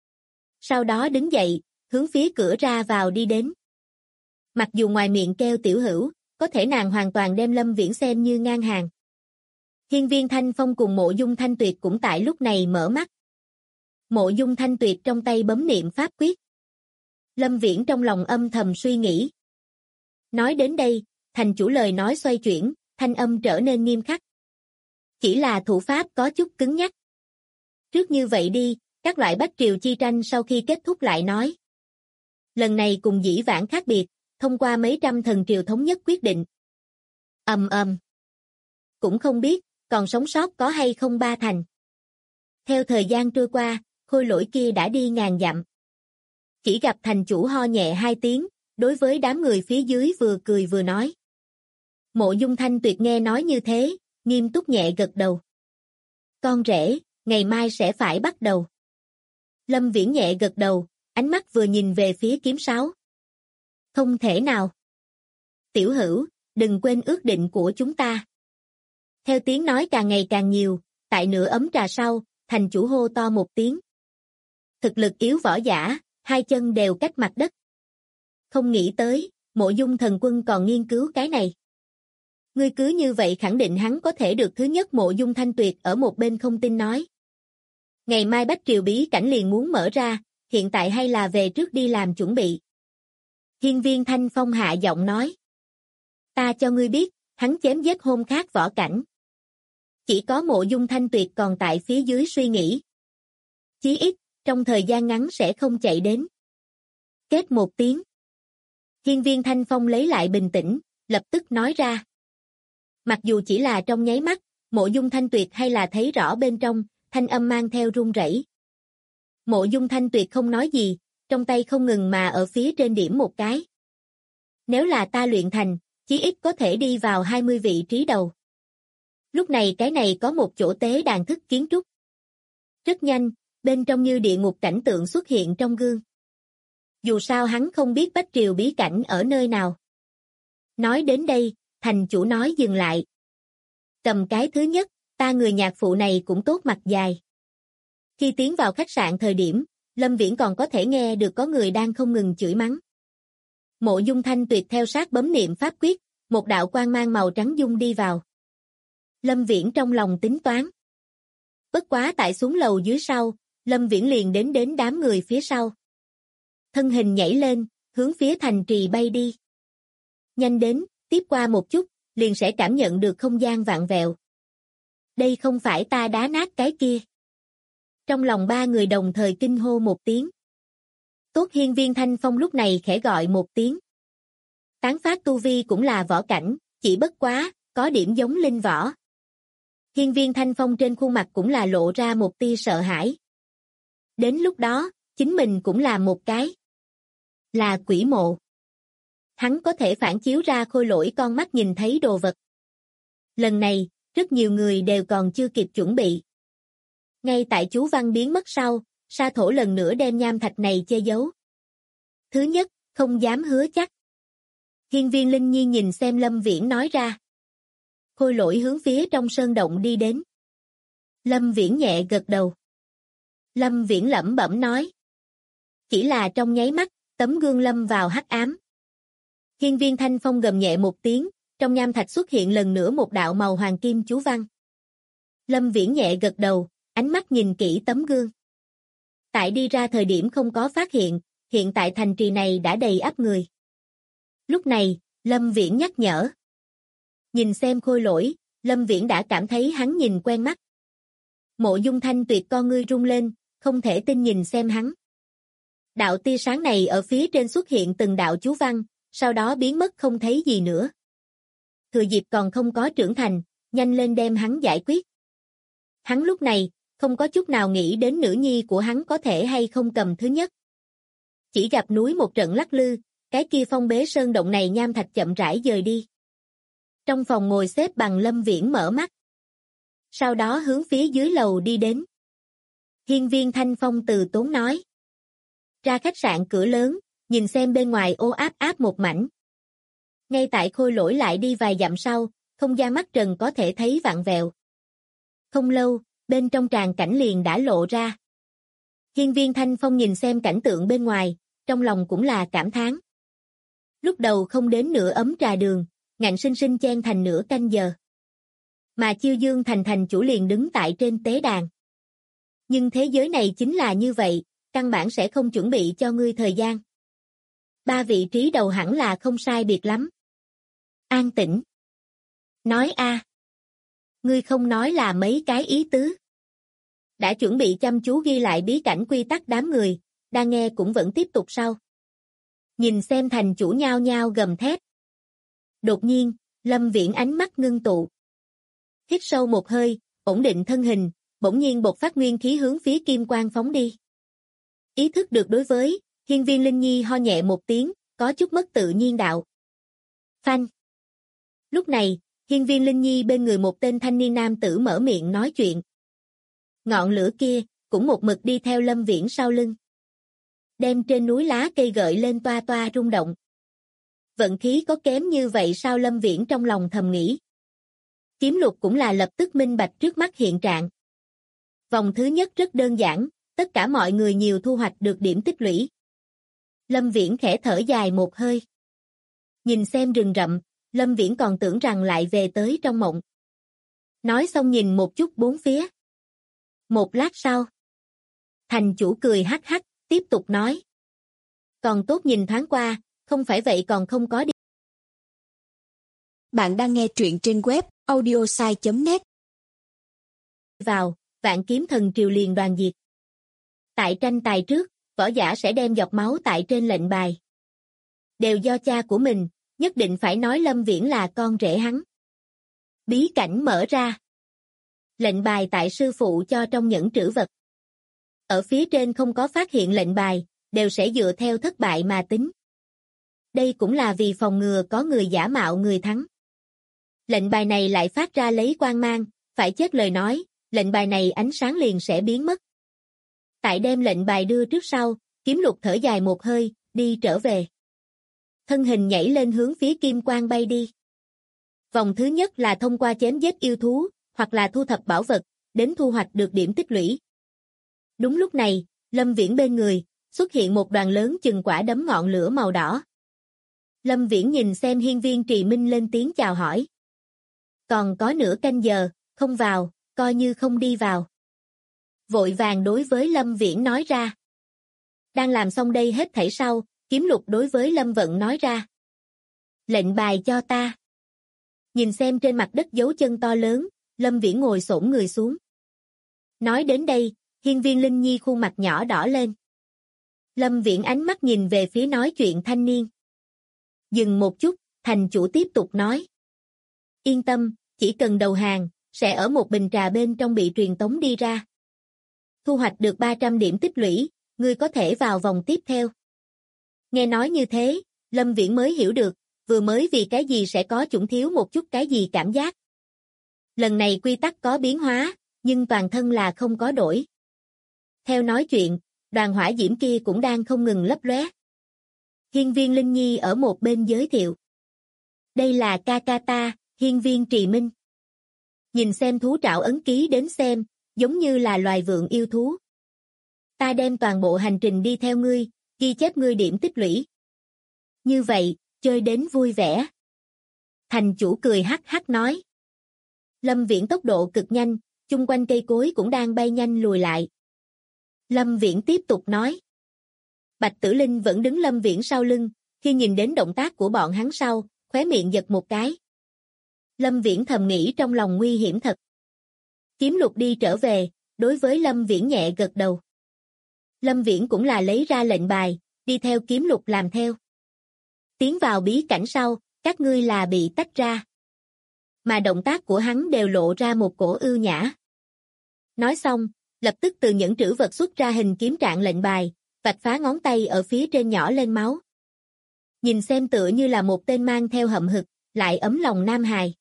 Sau đó đứng dậy, hướng phía cửa ra vào đi đến. Mặc dù ngoài miệng kêu tiểu hữu, có thể nàng hoàn toàn đem Lâm Viễn xem như ngang hàng. Hiên Viên Thanh Phong cùng Mộ Dung Thanh Tuyệt cũng tại lúc này mở mắt. Mộ Dung Thanh Tuyệt trong tay bấm niệm pháp quyết. Lâm Viễn trong lòng âm thầm suy nghĩ. Nói đến đây, thành chủ lời nói xoay chuyển, thanh âm trở nên nghiêm khắc. Chỉ là thủ pháp có chút cứng nhắc. Trước như vậy đi, các loại Bách Triều chi tranh sau khi kết thúc lại nói. Lần này cùng dĩ vãng khác biệt, thông qua mấy trăm thần triều thống nhất quyết định. Cũng không biết, còn sống sót có hay không ba thành. Theo thời gian trôi qua, khôi lỗi kia đã đi ngàn dặm. Chỉ gặp thành chủ ho nhẹ hai tiếng, đối với đám người phía dưới vừa cười vừa nói. Mộ Dung Thanh Tuyệt nghe nói như thế, nghiêm túc nhẹ gật đầu. Con rể, ngày mai sẽ phải bắt đầu. Lâm Viễn nhẹ gật đầu, ánh mắt vừa nhìn về phía kiếm sáo. Không thể nào. Tiểu hữu, đừng quên ước định của chúng ta. Theo tiếng nói càng ngày càng nhiều, tại nửa ấm trà sau, thành chủ hô to một tiếng. Thực lực yếu võ giả, hai chân đều cách mặt đất. Không nghĩ tới, Mộ Dung Thần Quân còn nghiên cứu cái này. Ngươi cứ như vậy khẳng định hắn có thể được thứ nhất. Mộ Dung Thanh Tuyệt ở một bên không tin nói. Ngày mai Bách Triều bí cảnh liền muốn mở ra, hiện tại hay là về trước đi làm chuẩn bị. Hiên Viên Thanh Phong hạ giọng nói. Ta cho ngươi biết, hắn chém giết hôn khác võ cảnh. Chỉ có Mộ Dung Thanh Tuyệt còn tại phía dưới suy nghĩ. Chí ít, trong thời gian ngắn sẽ không chạy đến. Kết một tiếng. Hiên Viên Thanh Phong lấy lại bình tĩnh, lập tức nói ra. Mặc dù chỉ là trong nháy mắt, Mộ Dung Thanh Tuyệt hay là thấy rõ bên trong, thanh âm mang theo run rẩy. Mộ Dung Thanh Tuyệt không nói gì, trong tay không ngừng mà ở phía trên điểm một cái. Nếu là ta luyện thành, chí ít có thể đi vào 20 vị trí đầu. Lúc này cái này có một chỗ tế đàn thức kiến trúc. Rất nhanh, bên trong như địa ngục cảnh tượng xuất hiện trong gương. Dù sao hắn không biết Bách Triều bí cảnh ở nơi nào. Nói đến đây, thành chủ nói dừng lại. Cầm cái thứ nhất, ta người nhạc phụ này cũng tốt mặt dài. Khi tiến vào khách sạn thời điểm, Lâm Viễn còn có thể nghe được có người đang không ngừng chửi mắng. Mộ Dung Thanh Tuyệt theo sát bấm niệm pháp quyết, một đạo quang mang màu trắng dung đi vào. Lâm Viễn trong lòng tính toán. Bất quá tại xuống lầu dưới sau, Lâm Viễn liền đến đám người phía sau. Thân hình nhảy lên, hướng phía thành trì bay đi. Nhanh đến, tiếp qua một chút, liền sẽ cảm nhận được không gian vạn vẹo. Đây không phải ta đá nát cái kia. Trong lòng ba người đồng thời kinh hô một tiếng. Tốt. Hiên Viên Thanh Phong lúc này khẽ gọi một tiếng. Tán phát tu vi cũng là võ cảnh, chỉ bất quá, có điểm giống linh võ. Hiên Viên Thanh Phong trên khuôn mặt cũng là lộ ra một tia sợ hãi. Đến lúc đó, chính mình cũng là một cái. Là quỷ mộ. Hắn có thể phản chiếu ra Khôi Lỗi con mắt nhìn thấy đồ vật. Lần này, rất nhiều người đều còn chưa kịp chuẩn bị. Ngay tại chú văn biến mất sau, Sa Thổ lần nữa đem nham thạch này che giấu. Thứ nhất, không dám hứa chắc. Hiên Viên Linh Nhi nhìn xem Lâm Viễn nói ra. Khôi Lỗi hướng phía trong sơn động đi đến. Lâm Viễn nhẹ gật đầu. Lâm Viễn lẩm bẩm nói. Chỉ là trong nháy mắt, tấm gương lâm vào hắc ám. Hiên Viên Thanh Phong gầm nhẹ một tiếng, trong nham thạch xuất hiện lần nữa một đạo màu hoàng kim chú văn. Lâm Viễn nhẹ gật đầu, ánh mắt nhìn kỹ tấm gương. Tại đi ra thời điểm không có phát hiện, hiện tại thành trì này đã đầy ắp người. Lúc này, Lâm Viễn nhắc nhở. Nhìn xem Khôi Lỗi, Lâm Viễn đã cảm thấy hắn nhìn quen mắt. Mộ Dung Thanh Tuyệt con ngươi rung lên, không thể tin nhìn xem hắn. Đạo tia sáng này ở phía trên xuất hiện từng đạo chú văn, sau đó biến mất không thấy gì nữa. Thừa dịp còn không có trưởng thành, nhanh lên đem hắn giải quyết. Hắn lúc này, không có chút nào nghĩ đến nữ nhi của hắn có thể hay không cầm thứ nhất. Chỉ gặp núi một trận lắc lư, cái kia phong bế sơn động này nham thạch chậm rãi dời đi. Trong phòng ngồi xếp bằng Lâm Viễn mở mắt. Sau đó hướng phía dưới lầu đi đến. Hiên Viên Thanh Phong từ tốn nói. Ra khách sạn cửa lớn, nhìn xem bên ngoài ô áp áp một mảnh. Ngay tại Khôi Lỗi lại đi vài dặm sau, không gian mắt trần có thể thấy vặn vẹo. Không lâu, bên trong tràng cảnh liền đã lộ ra. Hiên Viên Thanh Phong nhìn xem cảnh tượng bên ngoài, trong lòng cũng là cảm thán. Lúc đầu không đến nửa ấm trà đường, ngạnh sinh sinh chen thành nửa canh giờ. Mà Chiêu Dương thành thành chủ liền đứng tại trên tế đàn. Nhưng thế giới này chính là như vậy, căn bản sẽ không chuẩn bị cho ngươi thời gian. 3 vị trí đầu hẳn là không sai biệt lắm. An tĩnh. Nói a. Ngươi không nói là mấy cái ý tứ. Đã chuẩn bị chăm chú ghi lại bí cảnh quy tắc đám người, đang nghe cũng vẫn tiếp tục sau. Nhìn xem thành chủ nhao nhao gầm thét. Đột nhiên, Lâm Viễn ánh mắt ngưng tụ. Hít sâu một hơi, ổn định thân hình, bỗng nhiên bộc phát nguyên khí hướng phía kim quang phóng đi. Ý thức được đối với, Hiên Viên Linh Nhi ho nhẹ một tiếng, có chút mất tự nhiên đạo. Phanh. Lúc này, Hiên Viên Linh Nhi bên người một tên thanh niên nam tử mở miệng nói chuyện. Ngọn lửa kia, cũng một mực đi theo Lâm Viễn sau lưng. Đem trên núi lá cây gợi lên toa toa rung động. Vận khí có kém như vậy sao? Lâm Viễn trong lòng thầm nghĩ. Kiếm Lục cũng là lập tức minh bạch trước mắt hiện trạng. Vòng thứ nhất rất đơn giản, tất cả mọi người nhiều thu hoạch được điểm tích lũy. Lâm Viễn khẽ thở dài một hơi. Nhìn xem rừng rậm, Lâm Viễn còn tưởng rằng lại về tới trong mộng. Nói xong nhìn một chút bốn phía. Một lát sau, thành chủ cười hắc hắc, tiếp tục nói. Còn tốt nhìn thoáng qua, không phải vậy còn không có đi. Bạn đang nghe truyện trên web audiosai.net. Vào, Vạn Kiếm Thần Triều liền đoàn diệt. Tại tranh tài trước, võ giả sẽ đem giọt máu tại trên lệnh bài. Đều do cha của mình, nhất định phải nói Lâm Viễn là con rể hắn. Bí cảnh mở ra. Lệnh bài tại sư phụ cho trong nhẫn trữ vật. Ở phía trên không có phát hiện lệnh bài, đều sẽ dựa theo thất bại mà tính. Đây cũng là vì phòng ngừa có người giả mạo người thắng. Lệnh bài này lại phát ra lấy quang mang, phải chết lời nói, lệnh bài này ánh sáng liền sẽ biến mất. Tại đem lệnh bài đưa trước sau, Kiếm Lục thở dài một hơi, đi trở về. Thân hình nhảy lên hướng phía kim quang bay đi. Vòng thứ nhất là thông qua chém giết yêu thú, hoặc là thu thập bảo vật, đến thu hoạch được điểm tích lũy. Đúng lúc này, Lâm Viễn bên người, xuất hiện một đoàn lớn chừng quả đấm ngọn lửa màu đỏ. Lâm Viễn nhìn xem Hiên Viên Trì Minh lên tiếng chào hỏi. Còn có nửa canh giờ, không vào, coi như không đi vào. Vội vàng đối với Lâm Viễn nói ra. Đang làm xong đây hết thảy sau, Kiếm Lục đối với Lâm Vận nói ra. Lệnh bài cho ta. Nhìn xem trên mặt đất dấu chân to lớn, Lâm Viễn ngồi xổm người xuống. Nói đến đây, Hiên Viên Linh Nhi khuôn mặt nhỏ đỏ lên. Lâm Viễn ánh mắt nhìn về phía nói chuyện thanh niên. Dừng một chút, thành chủ tiếp tục nói. Yên tâm, chỉ cần đầu hàng, sẽ ở một bình trà bên trong bị truyền tống đi ra. Thu hoạch được 300 điểm tích lũy, ngươi có thể vào vòng tiếp theo. Nghe nói như thế, Lâm Viễn mới hiểu được, vừa mới vì cái gì sẽ có chủng thiếu một chút cái gì cảm giác. Lần này quy tắc có biến hóa, nhưng toàn thân là không có đổi. Theo nói chuyện, đoàn hỏa diễm kia cũng đang không ngừng lấp lóe. Hiên Viên Linh Nhi ở một bên giới thiệu. Đây là ca ca ta, Hiên Viên Trì Minh. Nhìn xem thú trảo ấn ký đến xem, giống như là loài vượn yêu thú. Ta đem toàn bộ hành trình đi theo ngươi, ghi chép ngươi điểm tích lũy. Như vậy, chơi đến vui vẻ. Thành chủ cười hắc hắc nói. Lâm Viễn tốc độ cực nhanh, chung quanh cây cối cũng đang bay nhanh lùi lại. Lâm Viễn tiếp tục nói. Bạch Tử Linh vẫn đứng Lâm Viễn sau lưng, khi nhìn đến động tác của bọn hắn sau, khóe miệng giật một cái. Lâm Viễn thầm nghĩ trong lòng nguy hiểm thật. Kiếm Lục đi trở về, đối với Lâm Viễn nhẹ gật đầu. Lâm Viễn cũng là lấy ra lệnh bài, đi theo Kiếm Lục làm theo. Tiến vào bí cảnh sau, các ngươi là bị tách ra. Mà động tác của hắn đều lộ ra một cổ ưu nhã. Nói xong, lập tức từ nhẫn trữ vật xuất ra hình kiếm trạng lệnh bài, vạch phá ngón tay ở phía trên nhỏ lên máu. Nhìn xem tựa như là một tên mang theo hậm hực, lại ấm lòng nam hài.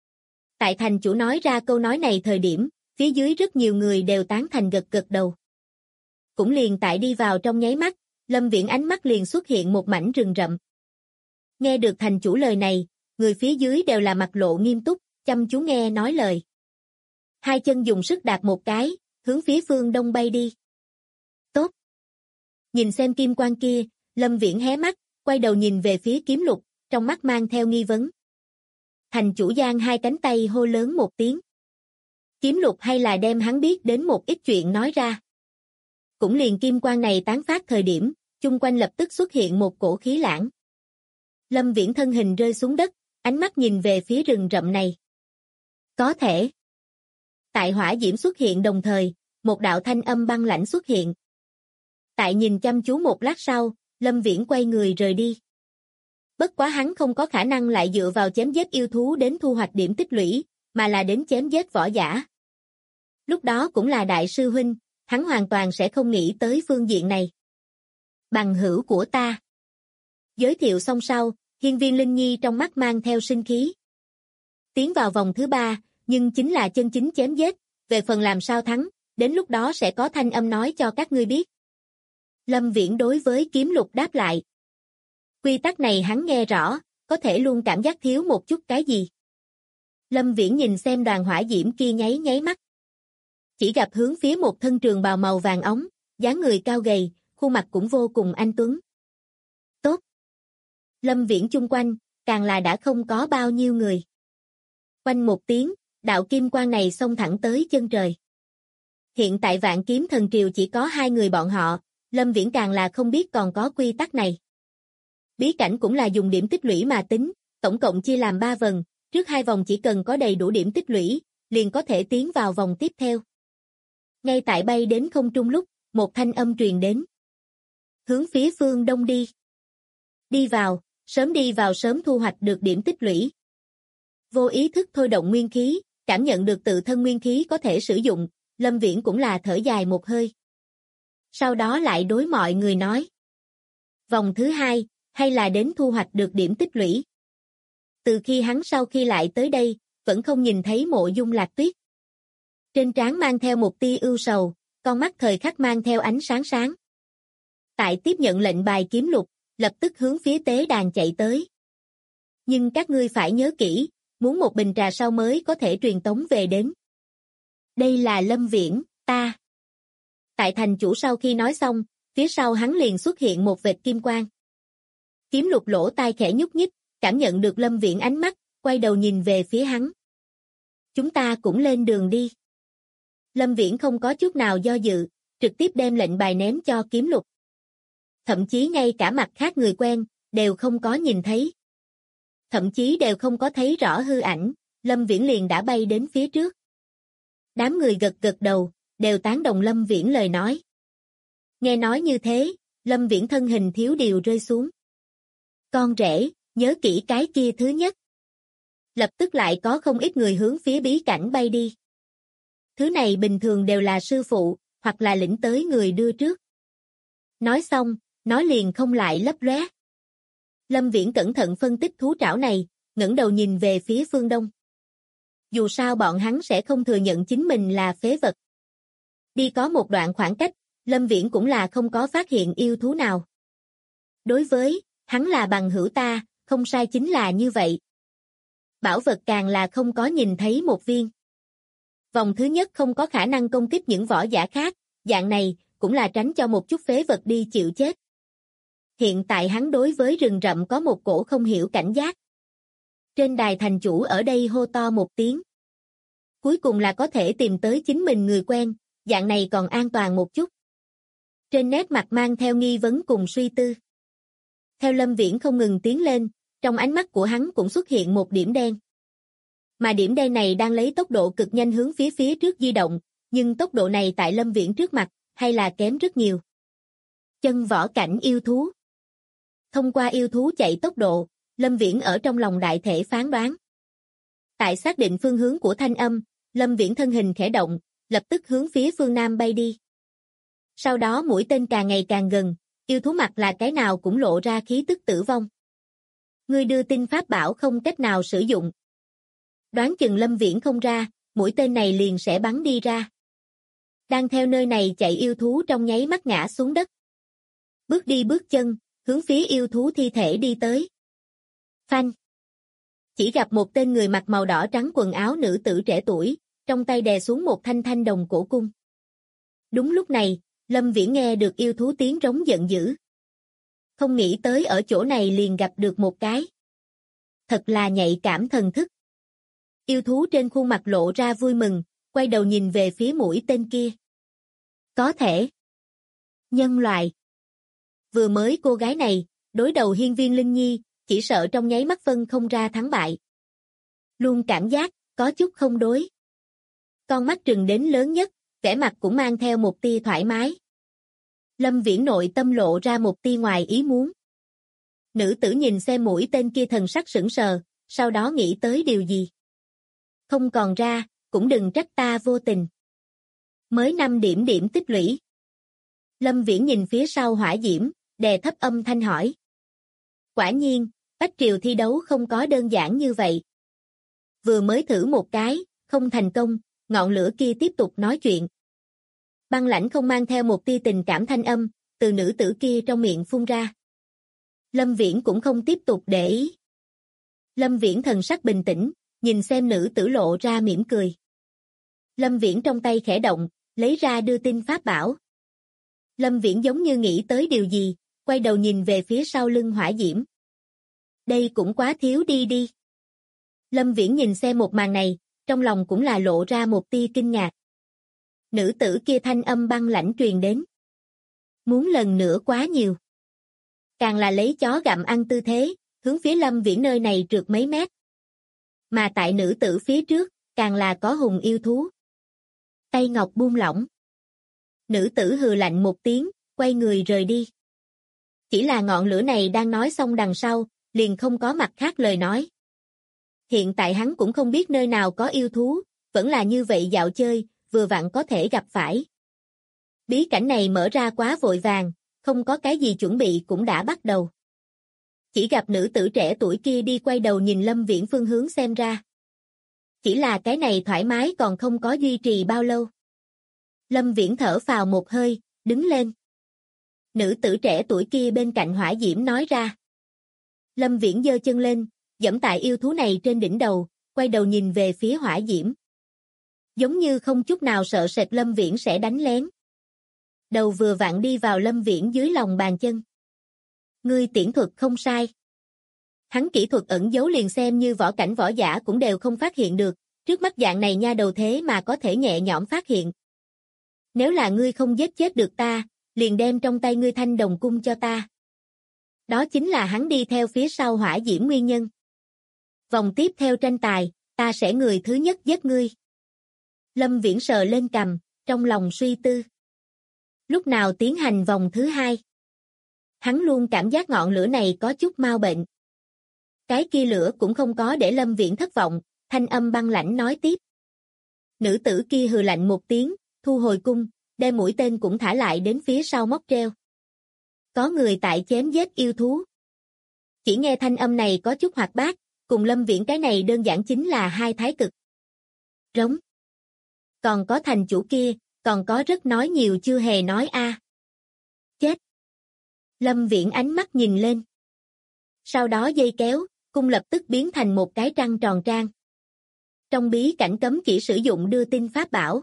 Tại thành chủ nói ra câu nói này thời điểm, phía dưới rất nhiều người đều tán thành gật gật đầu. Cũng liền tại đi vào trong nháy mắt, Lâm Viễn ánh mắt liền xuất hiện một mảnh rừng rậm. Nghe được thành chủ lời này, người phía dưới đều là mặt lộ nghiêm túc, chăm chú nghe nói lời. Hai chân dùng sức đạp một cái, hướng phía phương đông bay đi. Tốt. Nhìn xem kim quang kia, Lâm Viễn hé mắt, quay đầu nhìn về phía Kiếm Lục, trong mắt mang theo nghi vấn. Thành chủ giang hai cánh tay hô lớn một tiếng. Kiếm Lục hay là đem hắn biết đến một ít chuyện nói ra. Cũng liền kim quang này tán phát thời điểm, chung quanh lập tức xuất hiện một cổ khí lãng. Lâm Viễn thân hình rơi xuống đất, ánh mắt nhìn về phía rừng rậm này. Có thể. Tại hỏa diễm xuất hiện đồng thời, một đạo thanh âm băng lãnh xuất hiện. Tại nhìn chăm chú một lát sau, Lâm Viễn quay người rời đi. Bất quá hắn không có khả năng lại dựa vào chém giết yêu thú đến thu hoạch điểm tích lũy, mà là đến chém giết võ giả. Lúc đó cũng là đại sư huynh, hắn hoàn toàn sẽ không nghĩ tới phương diện này. Bằng hữu của ta. Giới thiệu xong sau, Hiên Viên Linh Nhi trong mắt mang theo sinh khí. Tiến vào vòng thứ 3, nhưng chính là chân chính chém giết, về phần làm sao thắng, đến lúc đó sẽ có thanh âm nói cho các ngươi biết. Lâm Viễn đối với Kiếm Lục đáp lại. Quy tắc này hắn nghe rõ, có thể luôn cảm giác thiếu một chút cái gì. Lâm Viễn nhìn xem đoàn hỏa diễm kia nháy nháy mắt. Chỉ gặp hướng phía một thân trường bào màu vàng óng, dáng người cao gầy, khuôn mặt cũng vô cùng anh tuấn. Tốt. Lâm Viễn chung quanh, càng là đã không có bao nhiêu người. Oanh một tiếng, đạo kim quang này xông thẳng tới chân trời. Hiện tại Vạn Kiếm Thần Triều chỉ có 2 người bọn họ, Lâm Viễn càng là không biết còn có quy tắc này. Bí cảnh cũng là dùng điểm tích lũy mà tính, tổng cộng chia làm 3 vòng, trước 2 vòng chỉ cần có đầy đủ điểm tích lũy, liền có thể tiến vào vòng tiếp theo. Ngay tại bay đến không trung lúc, một thanh âm truyền đến. Hướng phía phương đông đi. Đi vào sớm thu hoạch được điểm tích lũy. Vô ý thức thôi động nguyên khí, cảm nhận được tự thân nguyên khí có thể sử dụng, Lâm Viễn cũng là thở dài một hơi. Sau đó lại đối mọi người nói. Vòng thứ 2, hay là đến thu hoạch được điểm tích lũy. Từ khi hắn sau khi lại tới đây, vẫn không nhìn thấy Mộ Dung Lạc Tuyết. Trên trán mang theo một tia ưu sầu, con mắt thời khắc mang theo ánh sáng sáng. Tại tiếp nhận lệnh bài kiếm lục, lập tức hướng phía tế đàn chạy tới. Nhưng các ngươi phải nhớ kỹ, muốn một bình trà sau mới có thể truyền tống về đến. Đây là Lâm Viễn, ta. Tại thành chủ sau khi nói xong, phía sau hắn liền xuất hiện một vệt kim quang. Kiếm lục lỗ tai khẽ nhúc nhích, cảm nhận được Lâm Viễn ánh mắt, quay đầu nhìn về phía hắn. Chúng ta cũng lên đường đi. Lâm Viễn không có chút nào do dự, trực tiếp đem lệnh bài ném cho kiếm lục. Thậm chí ngay cả mặt khác người quen, đều không có nhìn thấy. Thậm chí đều không có thấy rõ hư ảnh, Lâm Viễn liền đã bay đến phía trước. Đám người gật gật đầu, đều tán đồng Lâm Viễn lời nói. Nghe nói như thế, Lâm Viễn thân hình thiếu điều rơi xuống. Con rể, nhớ kỹ cái kia thứ nhất. Lập tức lại có không ít người hướng phía bí cảnh bay đi. Thứ này bình thường đều là sư phụ, hoặc là lĩnh tới người đưa trước. Nói xong, nói liền không lại lấp lóe. Lâm Viễn cẩn thận phân tích thú trảo này, ngẩng đầu nhìn về phía phương đông. Dù sao bọn hắn sẽ không thừa nhận chính mình là phế vật. Đi có một đoạn khoảng cách, Lâm Viễn cũng là không có phát hiện yêu thú nào. Đối với, hắn là bằng hữu ta, không sai chính là như vậy. Bảo vật càng là không có nhìn thấy một viên. Vòng thứ nhất không có khả năng công kích những võ giả khác, dạng này, cũng là tránh cho một chút phế vật đi chịu chết. Hiện tại hắn đối với rừng rậm có một cổ không hiểu cảnh giác. Trên đài thành chủ ở đây hô to một tiếng. Cuối cùng là có thể tìm tới chính mình người quen, dạng này còn an toàn một chút. Trên nét mặt mang theo nghi vấn cùng suy tư. Theo Lâm Viễn không ngừng tiến lên, trong ánh mắt của hắn cũng xuất hiện một điểm đen. Mà điểm đen này đang lấy tốc độ cực nhanh hướng phía trước di động, nhưng tốc độ này tại Lâm Viễn trước mặt, hay là kém rất nhiều. Chân võ cảnh yêu thú. Thông qua yêu thú chạy tốc độ, Lâm Viễn ở trong lòng đại thể phán đoán. Tại xác định phương hướng của thanh âm, Lâm Viễn thân hình khẽ động, lập tức hướng phía phương Nam bay đi. Sau đó mũi tên càng ngày càng gần, yêu thú mặt là cái nào cũng lộ ra khí tức tử vong. Ngươi đưa tin pháp bảo không cách nào sử dụng. Đoán chừng Lâm Viễn không ra, mũi tên này liền sẽ bắn đi ra. Đang theo nơi này chạy yêu thú trong nháy mắt ngã xuống đất. Bước đi bước chân, hướng phía yêu thú thi thể đi tới. Phanh. Chỉ gặp một tên người mặc màu đỏ trắng quần áo nữ tử trẻ tuổi, trong tay đè xuống một thanh đồng cổ cung. Đúng lúc này, Lâm Viễn nghe được yêu thú tiếng rống giận dữ. Không nghĩ tới ở chỗ này liền gặp được một cái. Thật là nhạy cảm thần thức. Yêu thú trên khuôn mặt lộ ra vui mừng, quay đầu nhìn về phía mũi tên kia. Có thể. Nhân loại. Vừa mới cô gái này, đối đầu hiên viên Linh Nhi, chỉ sợ trong nháy mắt phân không ra thắng bại. Luôn cảm giác, có chút không đối. Con mắt trừng đến lớn nhất, vẻ mặt cũng mang theo một tia thoải mái. Lâm Viễn nội tâm lộ ra một tia ngoài ý muốn. Nữ tử nhìn xem mũi tên kia thần sắc sững sờ, sau đó nghĩ tới điều gì. Không còn ra, cũng đừng trách ta vô tình. Mới 5 điểm tích lũy. Lâm Viễn nhìn phía sau hỏa diễm, đè thấp âm thanh hỏi. Quả nhiên, Bách Triều thi đấu không có đơn giản như vậy. Vừa mới thử một cái, không thành công, ngọn lửa kia tiếp tục nói chuyện. Băng Lãnh không mang theo một tia tình cảm thanh âm, từ nữ tử kia trong miệng phun ra. Lâm Viễn cũng không tiếp tục để ý. Lâm Viễn thần sắc bình tĩnh, nhìn xem nữ tử lộ ra mỉm cười. Lâm Viễn trong tay khẽ động, lấy ra đưa tin pháp bảo. Lâm Viễn giống như nghĩ tới điều gì, quay đầu nhìn về phía sau lưng hỏa diễm. Đây cũng quá thiếu đi. Lâm Viễn nhìn xem một màn này, trong lòng cũng là lộ ra một tia kinh ngạc. Nữ tử kia thanh âm băng lãnh truyền đến. Muốn lần nữa quá nhiều. Càng là lấy chó gặm ăn tư thế, hướng phía Lâm Viễn nơi này trượt mấy mét. Mà tại nữ tử phía trước, càng là có hùng yêu thú. Tay ngọc buông lỏng. Nữ tử hừ lạnh một tiếng, quay người rời đi. Chỉ là ngọn lửa này đang nói xong đằng sau, liền không có mặt khác lời nói. Hiện tại hắn cũng không biết nơi nào có yêu thú, vẫn là như vậy dạo chơi, vừa vặn có thể gặp phải. Bí cảnh này mở ra quá vội vàng, không có cái gì chuẩn bị cũng đã bắt đầu. Chỉ gặp nữ tử trẻ tuổi kia đi quay đầu nhìn Lâm Viễn phương hướng xem ra. Chỉ là cái này thoải mái còn không có duy trì bao lâu. Lâm Viễn thở phào một hơi, đứng lên. Nữ tử trẻ tuổi kia bên cạnh hỏa diễm nói ra. Lâm Viễn giơ chân lên, giẫm tại yêu thú này trên đỉnh đầu, quay đầu nhìn về phía hỏa diễm. Giống như không chút nào sợ sệt Lâm Viễn sẽ đánh lén. Đầu vừa vặn đi vào Lâm Viễn dưới lòng bàn chân. Ngươi tiễn thuật không sai. Hắn kỹ thuật ẩn giấu liền xem như võ cảnh võ giả cũng đều không phát hiện được, trước mắt dạng này nha đầu thế mà có thể nhẹ nhõm phát hiện. Nếu là ngươi không giết chết được ta, liền đem trong tay ngươi thanh đồng cung cho ta. Đó chính là hắn đi theo phía sau hỏa diễm nguyên nhân. Vòng tiếp theo tranh tài, ta sẽ người thứ nhất giết ngươi. Lâm Viễn sờ lên cằm, trong lòng suy tư. Lúc nào tiến hành vòng thứ hai? Hắn luôn cảm giác ngọn lửa này có chút mau bệnh. Cái kia lửa cũng không có để Lâm Viễn thất vọng, thanh âm băng lãnh nói tiếp. Nữ tử kia hừ lạnh một tiếng, thu hồi cung, đem mũi tên cũng thả lại đến phía sau móc treo. Có người tại chém giết yêu thú. Chỉ nghe thanh âm này có chút hoạt bát, cùng Lâm Viễn cái này đơn giản chính là hai thái cực. Rống. Còn có thành chủ kia, còn có rất nói nhiều chưa hề nói a. Chết. Lâm Viễn ánh mắt nhìn lên. Sau đó dây kéo, cung lập tức biến thành một cái trăng tròn trang. Trong bí cảnh cấm chỉ sử dụng đưa tin pháp bảo.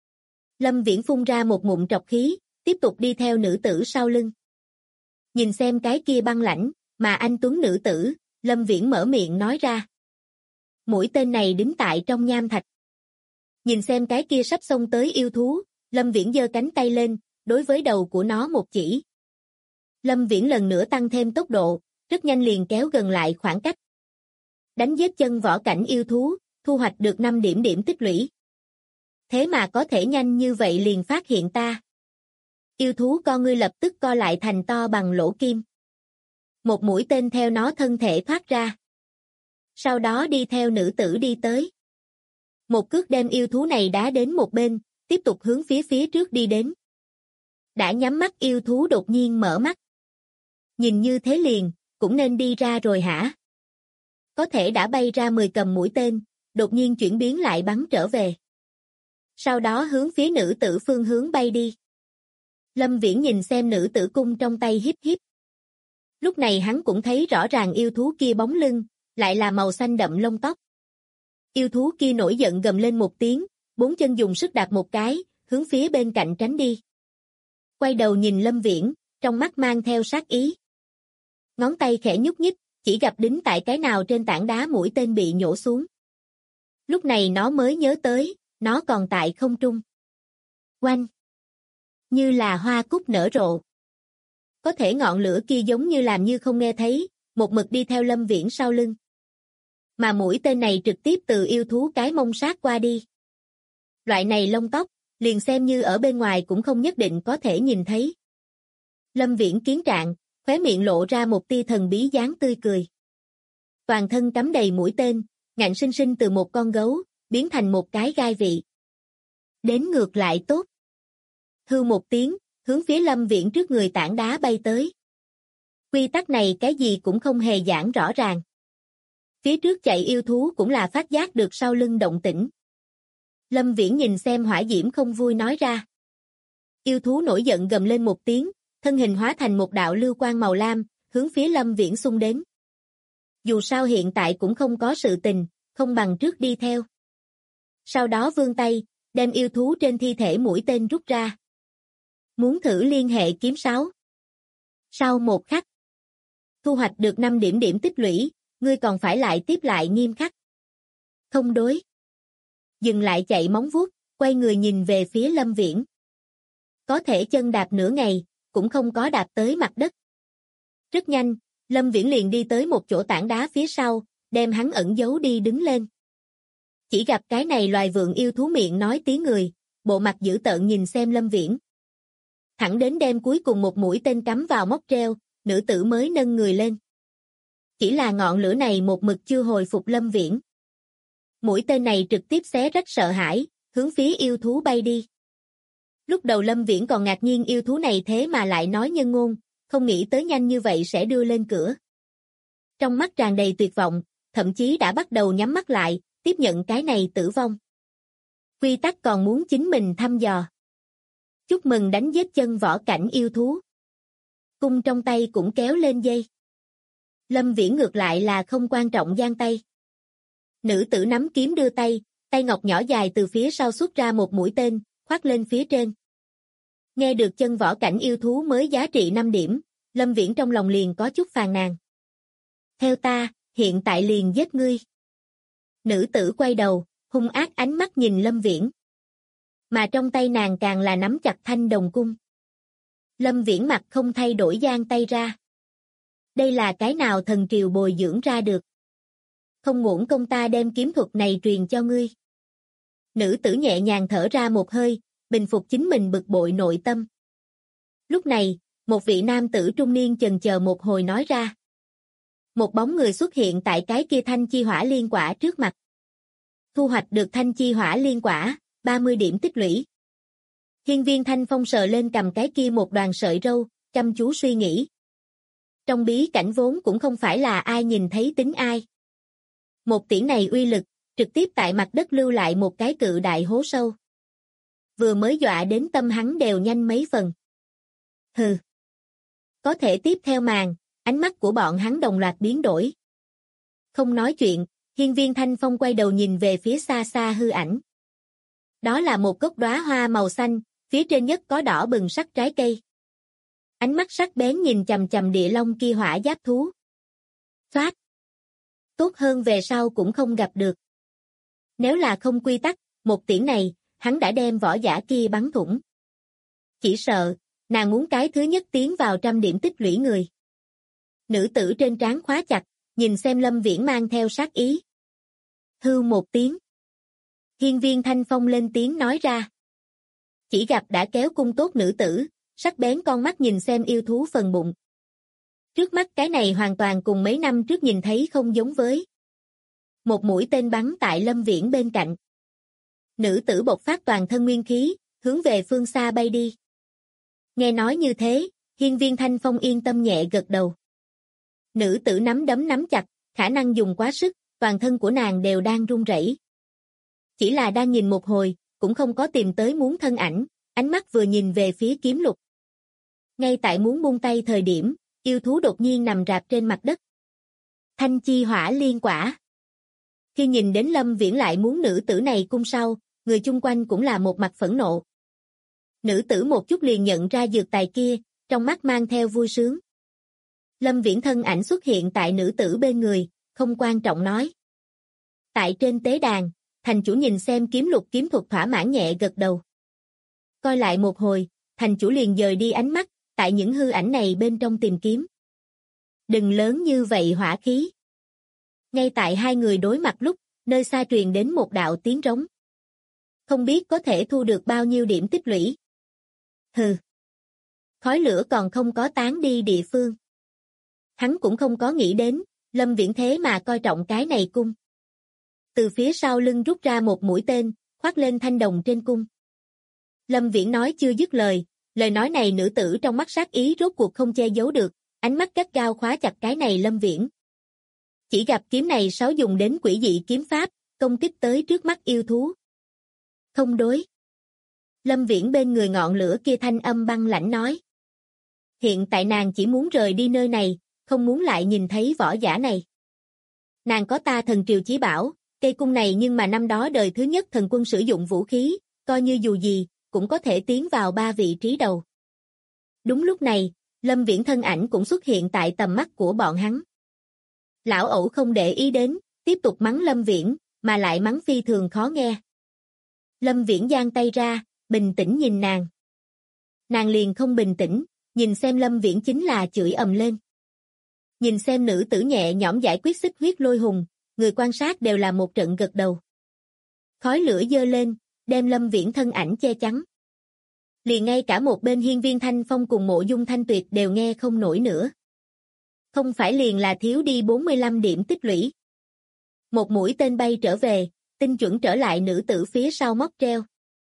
Lâm Viễn phun ra một ngụm trọc khí, tiếp tục đi theo nữ tử sau lưng. Nhìn xem cái kia băng lãnh, mà anh tuấn nữ tử, Lâm Viễn mở miệng nói ra. Mũi tên này đính tại trong nham thạch. Nhìn xem cái kia sắp xông tới yêu thú, Lâm Viễn giơ cánh tay lên, đối với đầu của nó một chỉ. Lâm Viễn lần nữa tăng thêm tốc độ, rất nhanh liền kéo gần lại khoảng cách. Đánh giết chân võ cảnh yêu thú, thu hoạch được 5 điểm tích lũy. Thế mà có thể nhanh như vậy liền phát hiện ta. Yêu thú con ngươi lập tức co lại thành to bằng lỗ kim. Một mũi tên theo nó thân thể thoát ra. Sau đó đi theo nữ tử đi tới. Một cước đem yêu thú này đá đến một bên, tiếp tục hướng phía trước đi đến. Đã nhắm mắt yêu thú đột nhiên mở mắt. Nhìn như thế liền, cũng nên đi ra rồi hả? Có thể đã bay ra 10 cầm mũi tên, đột nhiên chuyển biến lại bắn trở về. Sau đó hướng phía nữ tử phương hướng bay đi. Lâm Viễn nhìn xem nữ tử cung trong tay híp híp. Lúc này hắn cũng thấy rõ ràng yêu thú kia bóng lưng, lại là màu xanh đậm lông tóc. Yêu thú kia nổi giận gầm lên một tiếng, 4 chân dùng sức đạp một cái, hướng phía bên cạnh tránh đi. Quay đầu nhìn Lâm Viễn, trong mắt mang theo sát ý. Ngón tay khẽ nhúc nhích, chỉ gặp đính tại cái nào trên tảng đá mũi tên bị nhổ xuống. Lúc này nó mới nhớ tới, nó còn tại không trung. Oanh! Như là hoa cúc nở rộ. Có thể ngọn lửa kia giống như làm như không nghe thấy, một mực đi theo Lâm Viễn sau lưng. Mà mũi tên này trực tiếp từ yêu thú cái mông sát qua đi. Loại này lông tóc, liền xem như ở bên ngoài cũng không nhất định có thể nhìn thấy. Lâm Viễn kiến trạng, khóe miệng lộ ra một tia thần bí dáng tươi cười. Toàn thân cắm đầy mũi tên, ngạnh sinh sinh từ một con gấu, biến thành một cái gai vị. Đến ngược lại tốt. Hư một tiếng, hướng phía Lâm Viễn trước người tảng đá bay tới. Quy tắc này cái gì cũng không hề giảng rõ ràng. Phía trước chạy yêu thú cũng là phát giác được sau lưng động tĩnh. Lâm Viễn nhìn xem hỏa diễm không vui nói ra. Yêu thú nổi giận gầm lên một tiếng, thân hình hóa thành một đạo lưu quang màu lam, hướng phía Lâm Viễn xung đến. Dù sao hiện tại cũng không có sự tình, không bằng trước đi theo. Sau đó vươn tay, đem yêu thú trên thi thể mũi tên rút ra. Muốn thử liên hệ kiếm 6. Sau một khắc, Thu hoạch được 5 điểm điểm tích lũy, ngươi còn phải lại tiếp lại nghiêm khắc. Không đối. Dừng lại chạy móng vuốt, quay người nhìn về phía Lâm Viễn. Có thể chân đạp nửa ngày, cũng không có đạp tới mặt đất. Rất nhanh, Lâm Viễn liền đi tới một chỗ tảng đá phía sau, đem hắn ẩn giấu đi đứng lên. Chỉ gặp cái này loài vượn yêu thú miệng nói tiếng người, bộ mặt dữ tợn nhìn xem Lâm Viễn. Thẳng đến đem cuối cùng một mũi tên cắm vào móc treo, nữ tử mới nâng người lên. Chỉ là ngọn lửa này một mực chưa hồi phục Lâm Viễn. Mũi tên này trực tiếp xé rách sợ hãi, hướng phía yêu thú bay đi. Lúc đầu Lâm Viễn còn ngạc nhiên yêu thú này thế mà lại nói nhân ngôn, không nghĩ tới nhanh như vậy sẽ đưa lên cửa. Trong mắt tràn đầy tuyệt vọng, thậm chí đã bắt đầu nhắm mắt lại, tiếp nhận cái này tử vong. Quy tắc còn muốn chính mình thăm dò. Chúc mừng đánh giết chân võ cảnh yêu thú. Cung trong tay cũng kéo lên dây. Lâm Viễn ngược lại là không quan trọng giang tay. Nữ tử nắm kiếm đưa tay, tay ngọc nhỏ dài từ phía sau xuất ra một mũi tên, khoác lên phía trên. Nghe được chân võ cảnh yêu thú mới giá trị 5 điểm, Lâm Viễn trong lòng liền có chút phàn nàn. Theo ta, hiện tại liền giết ngươi. Nữ tử quay đầu, hung ác ánh mắt nhìn Lâm Viễn. Mà trong tay nàng càng là nắm chặt thanh đồng cung. Lâm Viễn mặt không thay đổi giang tay ra. Đây là cái nào thần triều bồi dưỡng ra được. Không ngủng công ta đem kiếm thuật này truyền cho ngươi. Nữ tử nhẹ nhàng thở ra một hơi, bình phục chính mình bực bội nội tâm. Lúc này, một vị nam tử trung niên chần chờ một hồi nói ra. Một bóng người xuất hiện tại cái kia thanh chi hỏa liên quả trước mặt. Thu hoạch được thanh chi hỏa liên quả, 30 điểm tích lũy. Hiên Viên Thanh Phong sờ lên cầm cái kia một đoàn sợi râu, chăm chú suy nghĩ. Trong bí cảnh vốn cũng không phải là ai nhìn thấy tính ai. Một tiễn này uy lực, trực tiếp tại mặt đất lưu lại một cái cự đại hố sâu. Vừa mới dọa đến tâm hắn đều nhanh mấy phần. Hừ. Có thể tiếp theo màn, ánh mắt của bọn hắn đồng loạt biến đổi. Không nói chuyện, Hiên Viên Thanh Phong quay đầu nhìn về phía xa xa hư ảnh. Đó là một gốc đóa hoa màu xanh, phía trên nhất có đỏ bừng sắc trái cây. Ánh mắt sắc bén nhìn chằm chằm địa long kia hỏa giáp thú. Phát. Tốt hơn về sau cũng không gặp được. Nếu là không quy tắc, một tiễn này, hắn đã đem võ giả kia bắn thủng. Chỉ sợ, nàng muốn cái thứ nhất tiến vào 100 điểm tích lũy người. Nữ tử trên trán khóa chặt, nhìn xem Lâm Viễn mang theo sát ý. Hư một tiếng. Hiên Viên Thanh Phong lên tiếng nói ra. Chỉ gặp đã kéo cung tốt nữ tử, sắc bén con mắt nhìn xem yêu thú phần bụng. Trước mắt cái này hoàn toàn cùng mấy năm trước nhìn thấy không giống với. Một mũi tên bắn tại Lâm Viễn bên cạnh. Nữ tử bộc phát toàn thân nguyên khí, hướng về phương xa bay đi. Nghe nói như thế, Hiên Viên Thanh Phong yên tâm nhẹ gật đầu. Nữ tử nắm đấm nắm chặt, khả năng dùng quá sức, toàn thân của nàng đều đang run rẩy. Chỉ là đang nhìn một hồi, cũng không có tìm tới muốn thân ảnh, ánh mắt vừa nhìn về phía kiếm lục. Ngay tại muốn buông tay thời điểm, yêu thú đột nhiên nằm rạp trên mặt đất. Thanh chi hỏa liên quả. Khi nhìn đến Lâm Viễn lại muốn nữ tử này cung sau, người chung quanh cũng là một mặt phẫn nộ. Nữ tử một chút liền nhận ra dược tài kia, trong mắt mang theo vui sướng. Lâm Viễn thân ảnh xuất hiện tại nữ tử bên người, không quan trọng nói. Tại trên tế đàn, thành chủ nhìn xem kiếm lục kiếm thuật thỏa mãn nhẹ gật đầu. Coi lại một hồi, thành chủ liền dời đi ánh mắt, tại những hư ảnh này bên trong tìm kiếm. Đừng lớn như vậy hỏa khí. Ngay tại hai người đối mặt lúc, nơi xa truyền đến một đạo tiếng rống. Không biết có thể thu được bao nhiêu điểm tích lũy. Hừ. Khói lửa còn không có tán đi địa phương. Hắn cũng không có nghĩ đến, Lâm Viễn thế mà coi trọng cái này cung. Từ phía sau lưng rút ra một mũi tên, khoác lên thanh đồng trên cung. Lâm Viễn nói chưa dứt lời nói này nữ tử trong mắt sát ý rốt cuộc không che giấu được, ánh mắt gắt gao khóa chặt cái này Lâm Viễn. Chỉ gặp kiếm này sáu dùng đến quỷ dị kiếm pháp, công kích tới trước mắt yêu thú. Không đối. Lâm Viễn bên người ngọn lửa kia thanh âm băng lãnh nói. Hiện tại nàng chỉ muốn rời đi nơi này, không muốn lại nhìn thấy võ giả này. Nàng có ta thần triều chí bảo, cây cung này nhưng mà năm đó đời thứ nhất thần quân sử dụng vũ khí, coi như dù gì, cũng có thể tiến vào 3 vị trí đầu. Đúng lúc này, Lâm Viễn thân ảnh cũng xuất hiện tại tầm mắt của bọn hắn. Lão ẩu không để ý đến, tiếp tục mắng Lâm Viễn, mà lại mắng phi thường khó nghe. Lâm Viễn giang tay ra, bình tĩnh nhìn nàng. Nàng liền không bình tĩnh, nhìn xem Lâm Viễn chính là chửi ầm lên. Nhìn xem nữ tử nhẹ nhõm giải quyết xích huyết lôi hùng, người quan sát đều là một trận gật đầu. Khói lửa dơ lên, đem Lâm Viễn thân ảnh che chắn. Liền ngay cả một bên Hiên Viên Thanh Phong cùng Mộ Dung Thanh Tuyệt đều nghe không nổi nữa. Không phải liền là thiếu đi 45 điểm tích lũy. Một mũi tên bay trở về, tinh chuẩn trở lại nữ tử phía sau móc treo.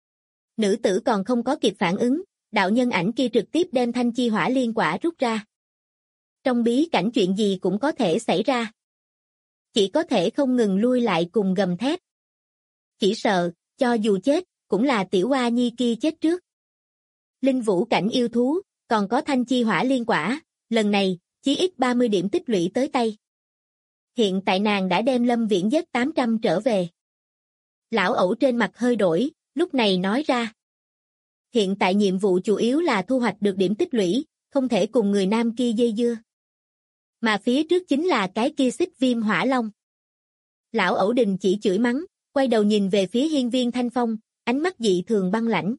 Nữ tử còn không có kịp phản ứng, đạo nhân ảnh kia trực tiếp đem Thanh Chi Hỏa Liên Quả rút ra. Trong bí cảnh chuyện gì cũng có thể xảy ra. Chỉ có thể không ngừng lui lại cùng gầm thét. Chỉ sợ, cho dù chết, cũng là tiểu oa nhi kia chết trước. Linh vũ cảnh yêu thú, còn có Thanh Chi Hỏa Liên Quả, lần này, chí ít 30 điểm tích lũy tới tay. Hiện tại nàng đã đem Lâm Viễn giết 800 trở về. Lão ẩu trên mặt hơi đổi, lúc này nói ra. Hiện tại nhiệm vụ chủ yếu là thu hoạch được điểm tích lũy, không thể cùng người nam kia dây dưa. Mà phía trước chính là cái kia xích viêm hỏa long. Lão ẩu đình chỉ chửi mắng, quay đầu nhìn về phía Hiên Viên Thanh Phong, ánh mắt dị thường băng lãnh.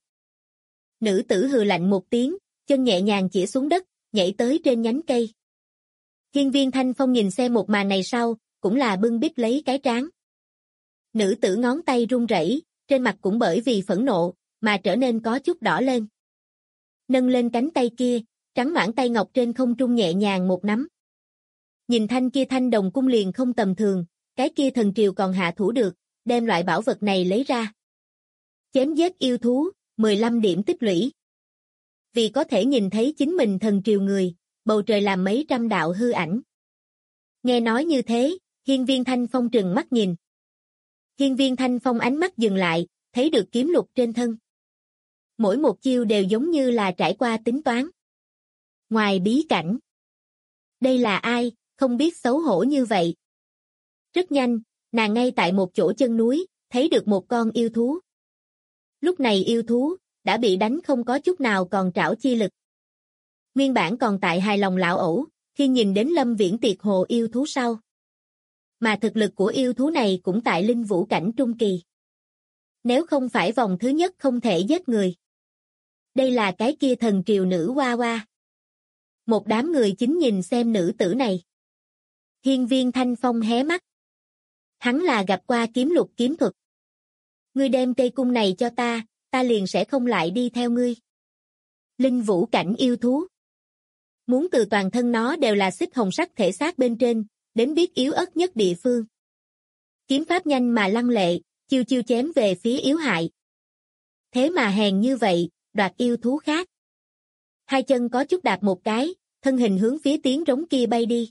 Nữ tử hừ lạnh một tiếng, chân nhẹ nhàng chĩa xuống đất, nhảy tới trên nhánh cây. Hiên Viên Thanh Phong nhìn xem một màn này sau, cũng là bưng bít lấy cái trán. Nữ tử ngón tay run rẩy, trên mặt cũng bởi vì phẫn nộ, mà trở nên có chút đỏ lên. Nâng lên cánh tay kia, trắng nõn tay ngọc trên không trung nhẹ nhàng một nắm. Nhìn thanh kia thanh đồng cung liền không tầm thường, cái kia thần triều còn hạ thủ được, đem loại bảo vật này lấy ra. Chém giết yêu thú, 15 điểm tích lũy. Vì có thể nhìn thấy chính mình thần triều người, bầu trời làm mấy trăm đạo hư ảnh. Nghe nói như thế, Hiên Viên Thanh Phong trừng mắt nhìn. Hiên Viên Thanh Phong ánh mắt dừng lại, thấy được kiếm lục trên thân. Mỗi một chiêu đều giống như là trải qua tính toán. Ngoài bí cảnh. Đây là ai, không biết xấu hổ như vậy. Rất nhanh, nàng ngay tại một chỗ chân núi, thấy được một con yêu thú. Lúc này yêu thú, đã bị đánh không có chút nào còn trảo chi lực. Nguyên bản còn tại hài lòng lão ẩu, khi nhìn đến Lâm Viễn tiệt hồ yêu thú sau. Mà thực lực của yêu thú này cũng tại linh vũ cảnh trung kỳ. Nếu không phải vòng thứ nhất không thể giết người. Đây là cái kia thần triều nữ hoa hoa. Một đám người chính nhìn xem nữ tử này. Hiên Viên Thanh Phong hé mắt. Hắn là gặp qua kiếm lục kiếm thuật. Ngươi đem cây cung này cho ta liền sẽ không lại đi theo ngươi. Linh vũ cảnh yêu thú. Muốn từ toàn thân nó đều là xích hồng sắc thể xác bên trên, đến biết yếu ớt nhất địa phương. Kiếm pháp nhanh mà lăng lệ, chiêu chiêu chém về phía yếu hại. Thế mà hèn như vậy, đoạt yêu thú khác. Hai chân có chút đạp một cái, thân hình hướng phía tiếng rống kia bay đi.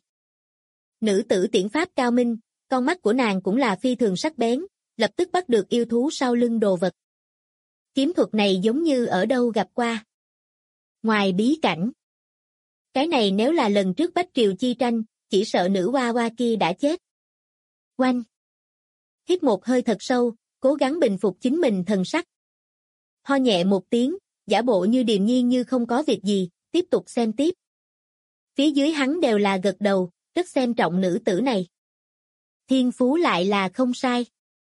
Nữ tử tiễn pháp cao minh, con mắt của nàng cũng là phi thường sắc bén, lập tức bắt được yêu thú sau lưng đồ vật. Kiếm thuật này giống như ở đâu gặp qua. Ngoài bí cảnh. Cái này nếu là lần trước Bách Triều chi tranh, chỉ sợ nữ hoa hoa kia đã chết. Oanh. Hít một hơi thật sâu, cố gắng bình phục chính mình thần sắc. Ho nhẹ một tiếng, giả bộ như điềm nhiên như không có việc gì, tiếp tục xem tiếp. Phía dưới hắn đều là gật đầu, rất xem trọng nữ tử này. Thiên phú lại là không sai.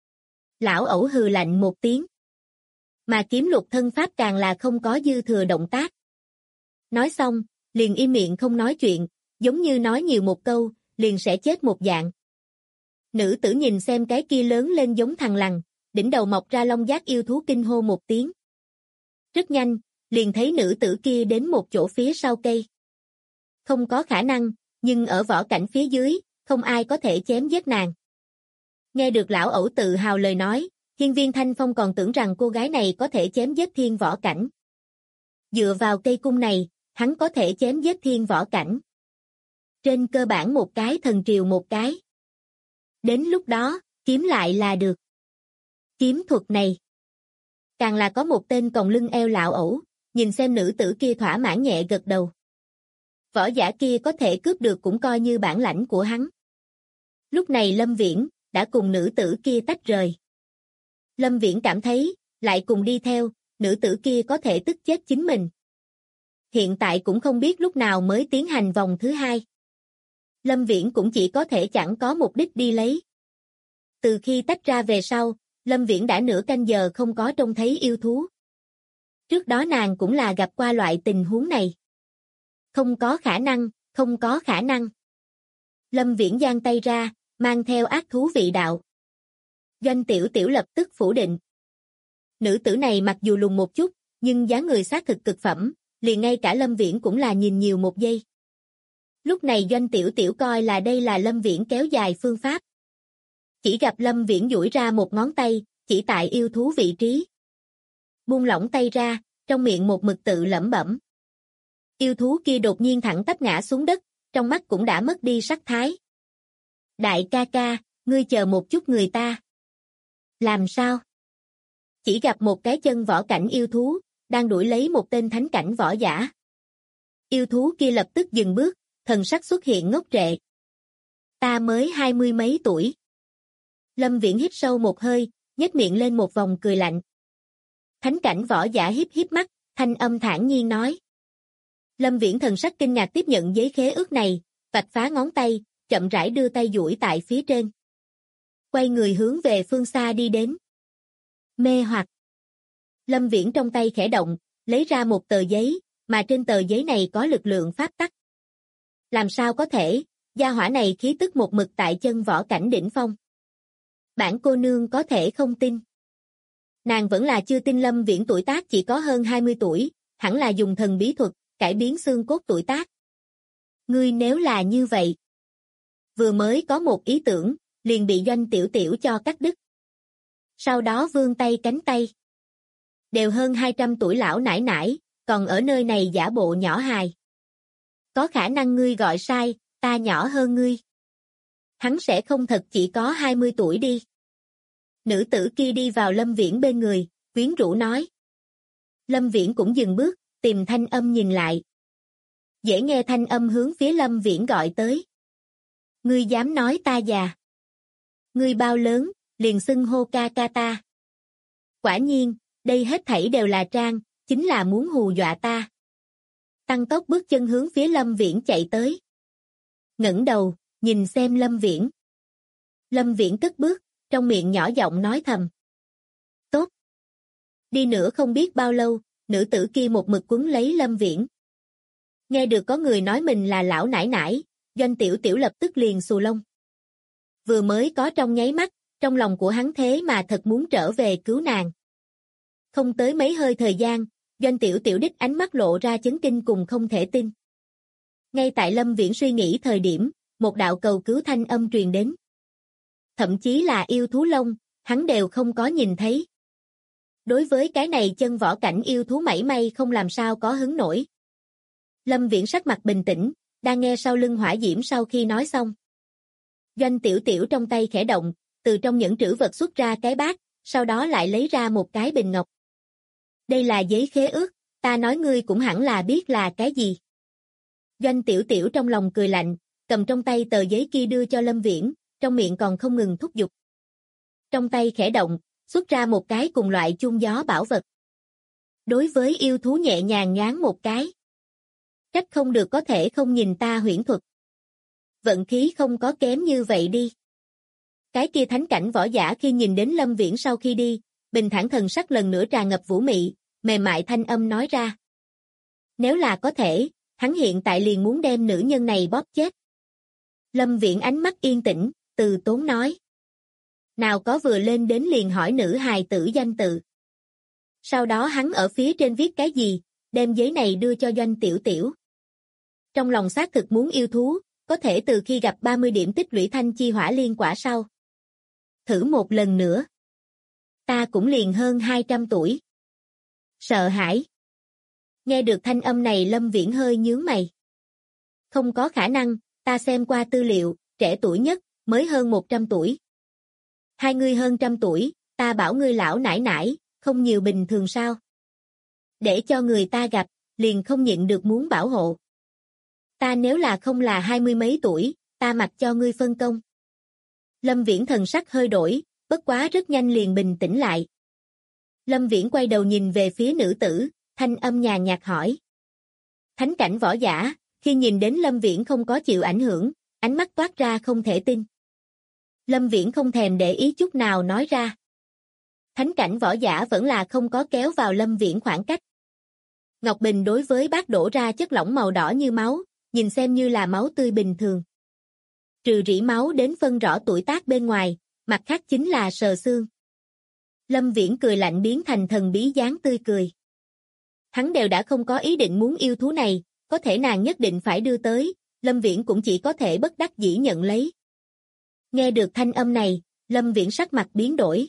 Lão ẩu hừ lạnh một tiếng. Mà kiếm lục thân pháp càng là không có dư thừa động tác. Nói xong, liền im miệng không nói chuyện, giống như nói nhiều một câu, liền sẽ chết một dạng. Nữ tử nhìn xem cái kia lớn lên giống thằn lằn, đỉnh đầu mọc ra long giác yêu thú kinh hô một tiếng. Rất nhanh, liền thấy nữ tử kia đến một chỗ phía sau cây. Không có khả năng, nhưng ở võ cảnh phía dưới, không ai có thể chém giết nàng. Nghe được lão ẩu tự hào lời nói, Hiên Viên Thanh Phong còn tưởng rằng cô gái này có thể chém giết thiên võ cảnh. Dựa vào cây cung này, hắn có thể chém giết thiên võ cảnh. Trên cơ bản một cái thần triều một cái. Đến lúc đó, kiếm lại là được. Kiếm thuật này. Càng là có một tên còng lưng eo lão ẩu, nhìn xem nữ tử kia thỏa mãn nhẹ gật đầu. Võ giả kia có thể cướp được cũng coi như bản lãnh của hắn. Lúc này Lâm Viễn, đã cùng nữ tử kia tách rời. Lâm Viễn cảm thấy, lại cùng đi theo, nữ tử kia có thể tức chết chính mình. hiện tại cũng không biết lúc nào mới tiến hành vòng thứ hai. Lâm Viễn cũng chỉ có thể chẳng có mục đích đi lấy. Từ khi tách ra về sau, Lâm Viễn đã nửa canh giờ không có trông thấy yêu thú. Trước đó nàng cũng là gặp qua loại tình huống này. Không có khả năng, không có khả năng. Lâm Viễn giang tay ra, mang theo ác thú vị đạo. Doanh Tiểu Tiểu lập tức phủ định. Nữ tử này mặc dù lùn một chút, nhưng dáng người xác thực cực phẩm, liền ngay cả Lâm Viễn cũng là nhìn nhiều một giây. Lúc này Doanh Tiểu Tiểu coi là đây là Lâm Viễn kéo dài phương pháp. Chỉ gặp Lâm Viễn duỗi ra một ngón tay, chỉ tại yêu thú vị trí. Buông lỏng tay ra, trong miệng một mực tự lẩm bẩm. Yêu thú kia đột nhiên thẳng tắp ngã xuống đất, trong mắt cũng đã mất đi sắc thái. Đại ca ca, ngươi chờ một chút người ta. Làm sao? Chỉ gặp một cái chân võ cảnh yêu thú, đang đuổi lấy một tên thánh cảnh võ giả. Yêu thú kia lập tức dừng bước, thần sắc xuất hiện ngốc trệ. Ta mới 20 mấy tuổi. Lâm Viễn hít sâu một hơi, nhếch miệng lên một vòng cười lạnh. Thánh cảnh võ giả híp híp mắt, thanh âm thản nhiên nói. Lâm Viễn thần sắc kinh ngạc tiếp nhận giấy khế ước này, vạch phá ngón tay, chậm rãi đưa tay duỗi tại phía trên. Quay người hướng về phương xa đi đến. Mê hoặc. Lâm Viễn trong tay khẽ động, lấy ra một tờ giấy, mà trên tờ giấy này có lực lượng pháp tắc. Làm sao có thể, gia hỏa này khí tức một mực tại chân võ cảnh đỉnh phong. Bản cô nương có thể không tin. Nàng vẫn là chưa tin Lâm Viễn tuổi tác chỉ có hơn 20 tuổi, hẳn là dùng thần bí thuật, cải biến xương cốt tuổi tác. Ngươi nếu là như vậy. Vừa mới có một ý tưởng, liền bị Doanh Tiểu Tiểu cho cắt đứt. Sau đó vươn tay cánh tay. Đều hơn 200 tuổi lão nải nải, còn ở nơi này giả bộ nhỏ hài. Có khả năng ngươi gọi sai, ta nhỏ hơn ngươi. Hắn sẽ không thật chỉ có 20 tuổi đi. Nữ tử kia đi vào Lâm Viễn bên người, quyến rũ nói. Lâm Viễn cũng dừng bước, tìm thanh âm nhìn lại. Dễ nghe thanh âm hướng phía Lâm Viễn gọi tới. Ngươi dám nói ta già. Ngươi bao lớn, liền xưng hô ca ca ta. Quả nhiên, đây hết thảy đều là trang, chính là muốn hù dọa ta. Tăng tốc bước chân hướng phía Lâm Viễn chạy tới. Ngẩng đầu, nhìn xem Lâm Viễn. Lâm Viễn cất bước, trong miệng nhỏ giọng nói thầm. Tốt. Đi nữa không biết bao lâu, nữ tử kia một mực quấn lấy Lâm Viễn. Nghe được có người nói mình là lão nải nải, Doanh Tiểu Tiểu lập tức liền xù lông. Vừa mới có trong nháy mắt, trong lòng của hắn thế mà thật muốn trở về cứu nàng. Không tới mấy hơi thời gian, Doanh Tiểu Tiểu đích ánh mắt lộ ra chấn kinh cùng không thể tin. Ngay tại Lâm Viễn suy nghĩ thời điểm, một đạo cầu cứu thanh âm truyền đến. Thậm chí là yêu thú lông, hắn đều không có nhìn thấy. Đối với cái này chân võ cảnh yêu thú mảy may không làm sao có hứng nổi. Lâm Viễn sắc mặt bình tĩnh, đang nghe sau lưng hỏa diễm sau khi nói xong. Doanh Tiểu Tiểu trong tay khẽ động, từ trong những trữ vật xuất ra cái bát, sau đó lại lấy ra một cái bình ngọc. Đây là giấy khế ước, ta nói ngươi cũng hẳn là biết là cái gì. Doanh Tiểu Tiểu trong lòng cười lạnh, cầm trong tay tờ giấy kia đưa cho Lâm Viễn, trong miệng còn không ngừng thúc giục. Trong tay khẽ động, xuất ra một cái cùng loại chuông gió bảo vật. Đối với yêu thú nhẹ nhàng nhoáng một cái. Trách không được có thể không nhìn ta huyễn thuật. Vận khí không có kém như vậy đi. Cái kia thánh cảnh võ giả khi nhìn đến Lâm Viễn sau khi đi, bình thản thần sắc lần nữa tràn ngập vũ mị, mềm mại thanh âm nói ra. Nếu là có thể, hắn hiện tại liền muốn đem nữ nhân này bóp chết. Lâm Viễn ánh mắt yên tĩnh, từ tốn nói. Nào có vừa lên đến liền hỏi nữ hài tử danh tự. Sau đó hắn ở phía trên viết cái gì, đem giấy này đưa cho Doanh Tiểu Tiểu. Trong lòng xác thực muốn yêu thú, có thể từ khi gặp 30 điểm tích lũy thanh chi hỏa liên quả sau. Thử một lần nữa. Ta cũng liền hơn 200 tuổi. Sợ hãi. Nghe được thanh âm này Lâm Viễn hơi nhướng mày. Không có khả năng, ta xem qua tư liệu, trẻ tuổi nhất, mới hơn 100 tuổi. Hai ngươi hơn trăm tuổi, ta bảo ngươi lão nải nải, không nhiều bình thường sao. Để cho người ta gặp, liền không nhịn được muốn bảo hộ. Ta nếu là không là 20 mấy tuổi, ta mặc cho ngươi phân công. Lâm Viễn thần sắc hơi đổi, bất quá rất nhanh liền bình tĩnh lại. Lâm Viễn quay đầu nhìn về phía nữ tử, thanh âm nhàn nhạt hỏi. Thánh cảnh võ giả, khi nhìn đến Lâm Viễn không có chịu ảnh hưởng, ánh mắt toát ra không thể tin. Lâm Viễn không thèm để ý chút nào nói ra. Thánh cảnh võ giả vẫn là không có kéo vào Lâm Viễn khoảng cách. Ngọc Bình đối với bát đổ ra chất lỏng màu đỏ như máu, nhìn xem như là máu tươi bình thường. Trừ rỉ máu đến phân rõ tuổi tác bên ngoài, mặt khác chính là sờ xương. Lâm Viễn cười lạnh biến thành thần bí dáng tươi cười. Hắn đều đã không có ý định muốn yêu thú này, có thể nàng nhất định phải đưa tới, Lâm Viễn cũng chỉ có thể bất đắc dĩ nhận lấy. Nghe được thanh âm này, Lâm Viễn sắc mặt biến đổi.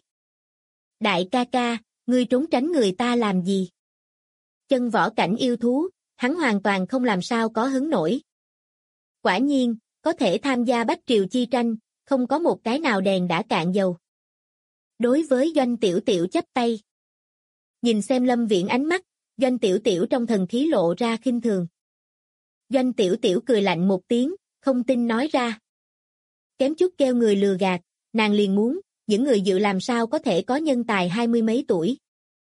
Đại ca ca, ngươi trốn tránh người ta làm gì? Chân võ cảnh yêu thú, hắn hoàn toàn không làm sao có hứng nổi. Quả nhiên, có thể tham gia Bách Triều chi tranh, không có một cái nào đèn đã cạn dầu. Đối với Doanh Tiểu Tiểu chắp tay. Nhìn xem Lâm Viễn ánh mắt, Doanh Tiểu Tiểu trong thần khí lộ ra khinh thường. Doanh Tiểu Tiểu cười lạnh một tiếng, không tin nói ra. Kém chút kêu người lừa gạt, nàng liền muốn, những người dự làm sao có thể có nhân tài 20 mấy tuổi.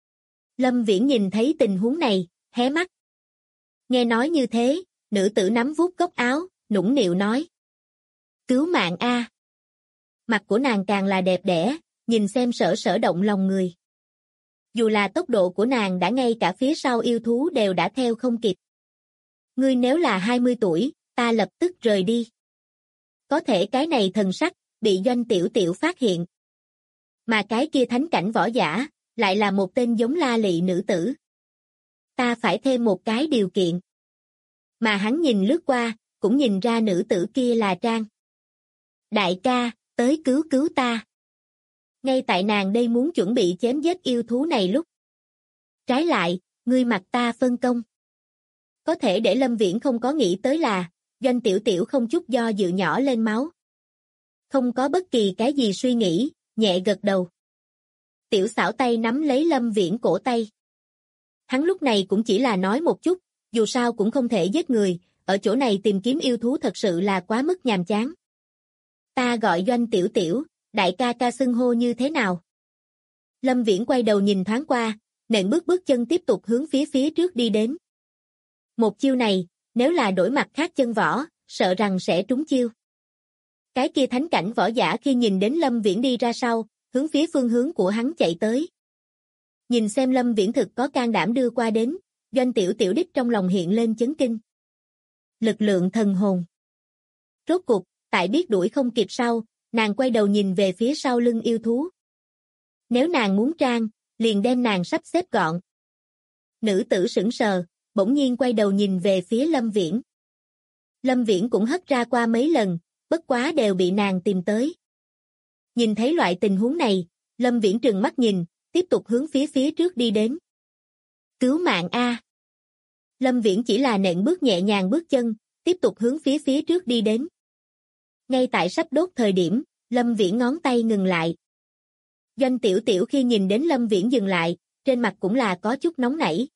Lâm Viễn nhìn thấy tình huống này, hé mắt. Nghe nói như thế, nữ tử nắm vuốt góc áo, nũng nịu nói. Cứu mạng a! Mặt của nàng càng là đẹp đẽ, nhìn xem sở động lòng người. Dù là tốc độ của nàng đã ngay cả phía sau yêu thú đều đã theo không kịp. Ngươi nếu là 20 tuổi, ta lập tức rời đi. Có thể cái này thần sắc, bị Doanh Tiểu Tiểu phát hiện. Mà cái kia thánh cảnh võ giả, lại là một tên giống La Lị nữ tử. Ta phải thêm một cái điều kiện. Mà hắn nhìn lướt qua, cũng nhìn ra nữ tử kia là Trang. Đại ca, tới cứu cứu ta. Ngay tại nàng đây muốn chuẩn bị chém giết yêu thú này lúc. Trái lại, ngươi mặc ta phân công. Có thể để Lâm Viễn không có nghĩ tới là, Doanh Tiểu Tiểu không chút do dự nhỏ lên máu. Không có bất kỳ cái gì suy nghĩ, nhẹ gật đầu. Tiểu xảo tay nắm lấy Lâm Viễn cổ tay. Hắn lúc này cũng chỉ là nói một chút, dù sao cũng không thể giết người, ở chỗ này tìm kiếm yêu thú thật sự là quá mức nhàm chán. Ta gọi Doanh Tiểu Tiểu, đại ca ca xưng hô như thế nào? Lâm Viễn quay đầu nhìn thoáng qua, nện bước chân tiếp tục hướng phía trước đi đến. Một chiêu này, nếu là đổi mặt khác chân võ, sợ rằng sẽ trúng chiêu. Cái kia thánh cảnh võ giả khi nhìn đến Lâm Viễn đi ra sau, hướng phía phương hướng của hắn chạy tới. Nhìn xem Lâm Viễn thực có can đảm đưa qua đến, Doanh Tiểu Tiểu đích trong lòng hiện lên chấn kinh. Lực lượng thần hồn. Rốt cục, tại biết đuổi không kịp sau, nàng quay đầu nhìn về phía sau lưng yêu thú. Nếu nàng muốn trang, liền đem nàng sắp xếp gọn. Nữ tử sững sờ, bỗng nhiên quay đầu nhìn về phía Lâm Viễn. Lâm Viễn cũng hất ra qua mấy lần, bất quá đều bị nàng tìm tới. Nhìn thấy loại tình huống này, Lâm Viễn trừng mắt nhìn, tiếp tục hướng phía trước đi đến. Cứu mạng a! Lâm Viễn chỉ là nện bước nhẹ nhàng bước chân, tiếp tục hướng phía trước đi đến. Ngay tại sắp đốt thời điểm, Lâm Viễn ngón tay ngừng lại. Doanh Tiểu Tiểu khi nhìn đến Lâm Viễn dừng lại, trên mặt cũng là có chút nóng nảy.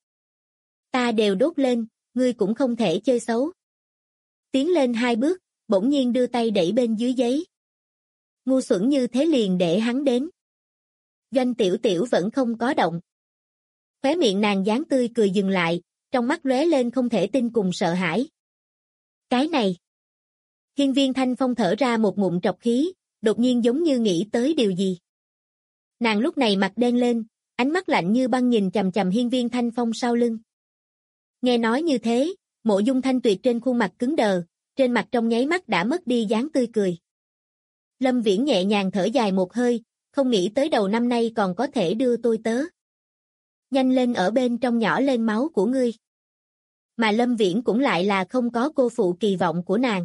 Ta đều đốt lên, ngươi cũng không thể chơi xấu. Tiến lên 2 bước, bỗng nhiên đưa tay đẩy bên dưới giấy. Ngu xuẩn như thế liền để hắn đến. Doanh Tiểu Tiểu vẫn không có động. Khóe miệng nàng dáng tươi cười dừng lại, trong mắt lóe lên không thể tin cùng sợ hãi. Cái này. Hiên Viên Thanh Phong thở ra một ngụm trọc khí, đột nhiên giống như nghĩ tới điều gì. Nàng lúc này mặt đen lên, ánh mắt lạnh như băng nhìn chằm chằm Hiên Viên Thanh Phong sau lưng. Nghe nói như thế, Mộ Dung Thanh Tuyệt trên khuôn mặt cứng đờ, trên mặt trong nháy mắt đã mất đi dáng tươi cười. Lâm Viễn nhẹ nhàng thở dài một hơi, không nghĩ tới đầu năm nay còn có thể đưa tôi tớ. Nhanh lên ở bên trong nhỏ lên máu của ngươi. Mà Lâm Viễn cũng lại là không có cô phụ kỳ vọng của nàng.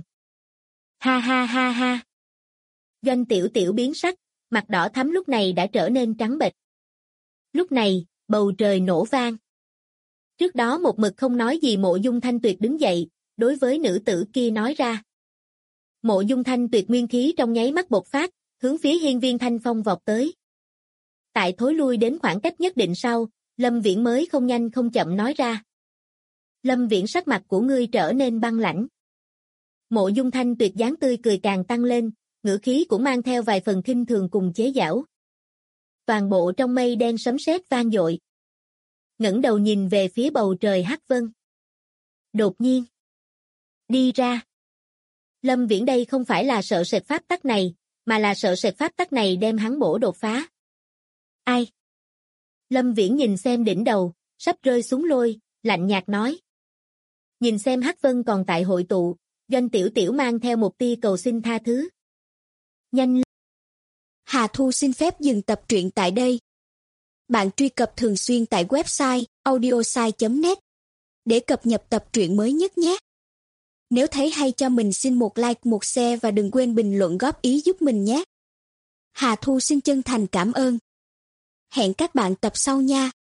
Ha ha ha ha. Doanh Tiểu Tiểu biến sắc, mặt đỏ thắm lúc này đã trở nên trắng bệch. Lúc này, bầu trời nổ vang. Trước đó một mực không nói gì Mộ Dung Thanh Tuyệt đứng dậy, đối với nữ tử kia nói ra. Mộ Dung Thanh Tuyệt nguyên khí trong nháy mắt bộc phát, hướng phía Hiên Viên Thanh Phong vọt tới. Tại thối lui đến khoảng cách nhất định sau, Lâm Viễn mới không nhanh không chậm nói ra. Lâm Viễn sắc mặt của ngươi trở nên băng lãnh. Mộ Dung Thanh Tuyệt dáng tươi cười càng tăng lên, ngữ khí cũng mang theo vài phần khinh thường cùng chế giễu. Toàn bộ trong mây đen sấm sét vang dội. Ngẩng đầu nhìn về phía bầu trời hắc vân. Đột nhiên. Đi ra. Lâm Viễn đây không phải là sợ sệt pháp tắc này, mà là sợ sệt pháp tắc này đem hắn bổ đột phá. Ai? Lâm Viễn nhìn xem đỉnh đầu, sắp rơi xuống lôi, lạnh nhạt nói. Nhìn xem Hắc Vân còn tại hội tụ, Doanh Tiểu Tiểu mang theo một tia cầu xin tha thứ. Nhanh lên. Hà Thu xin phép dừng tập truyện tại đây. Bạn truy cập thường xuyên tại website audiosai.net để cập nhật tập truyện mới nhất nhé. Nếu thấy hay cho mình xin một like, một share và đừng quên bình luận góp ý giúp mình nhé. Hà Thu xin chân thành cảm ơn. Hẹn các bạn tập sau nha.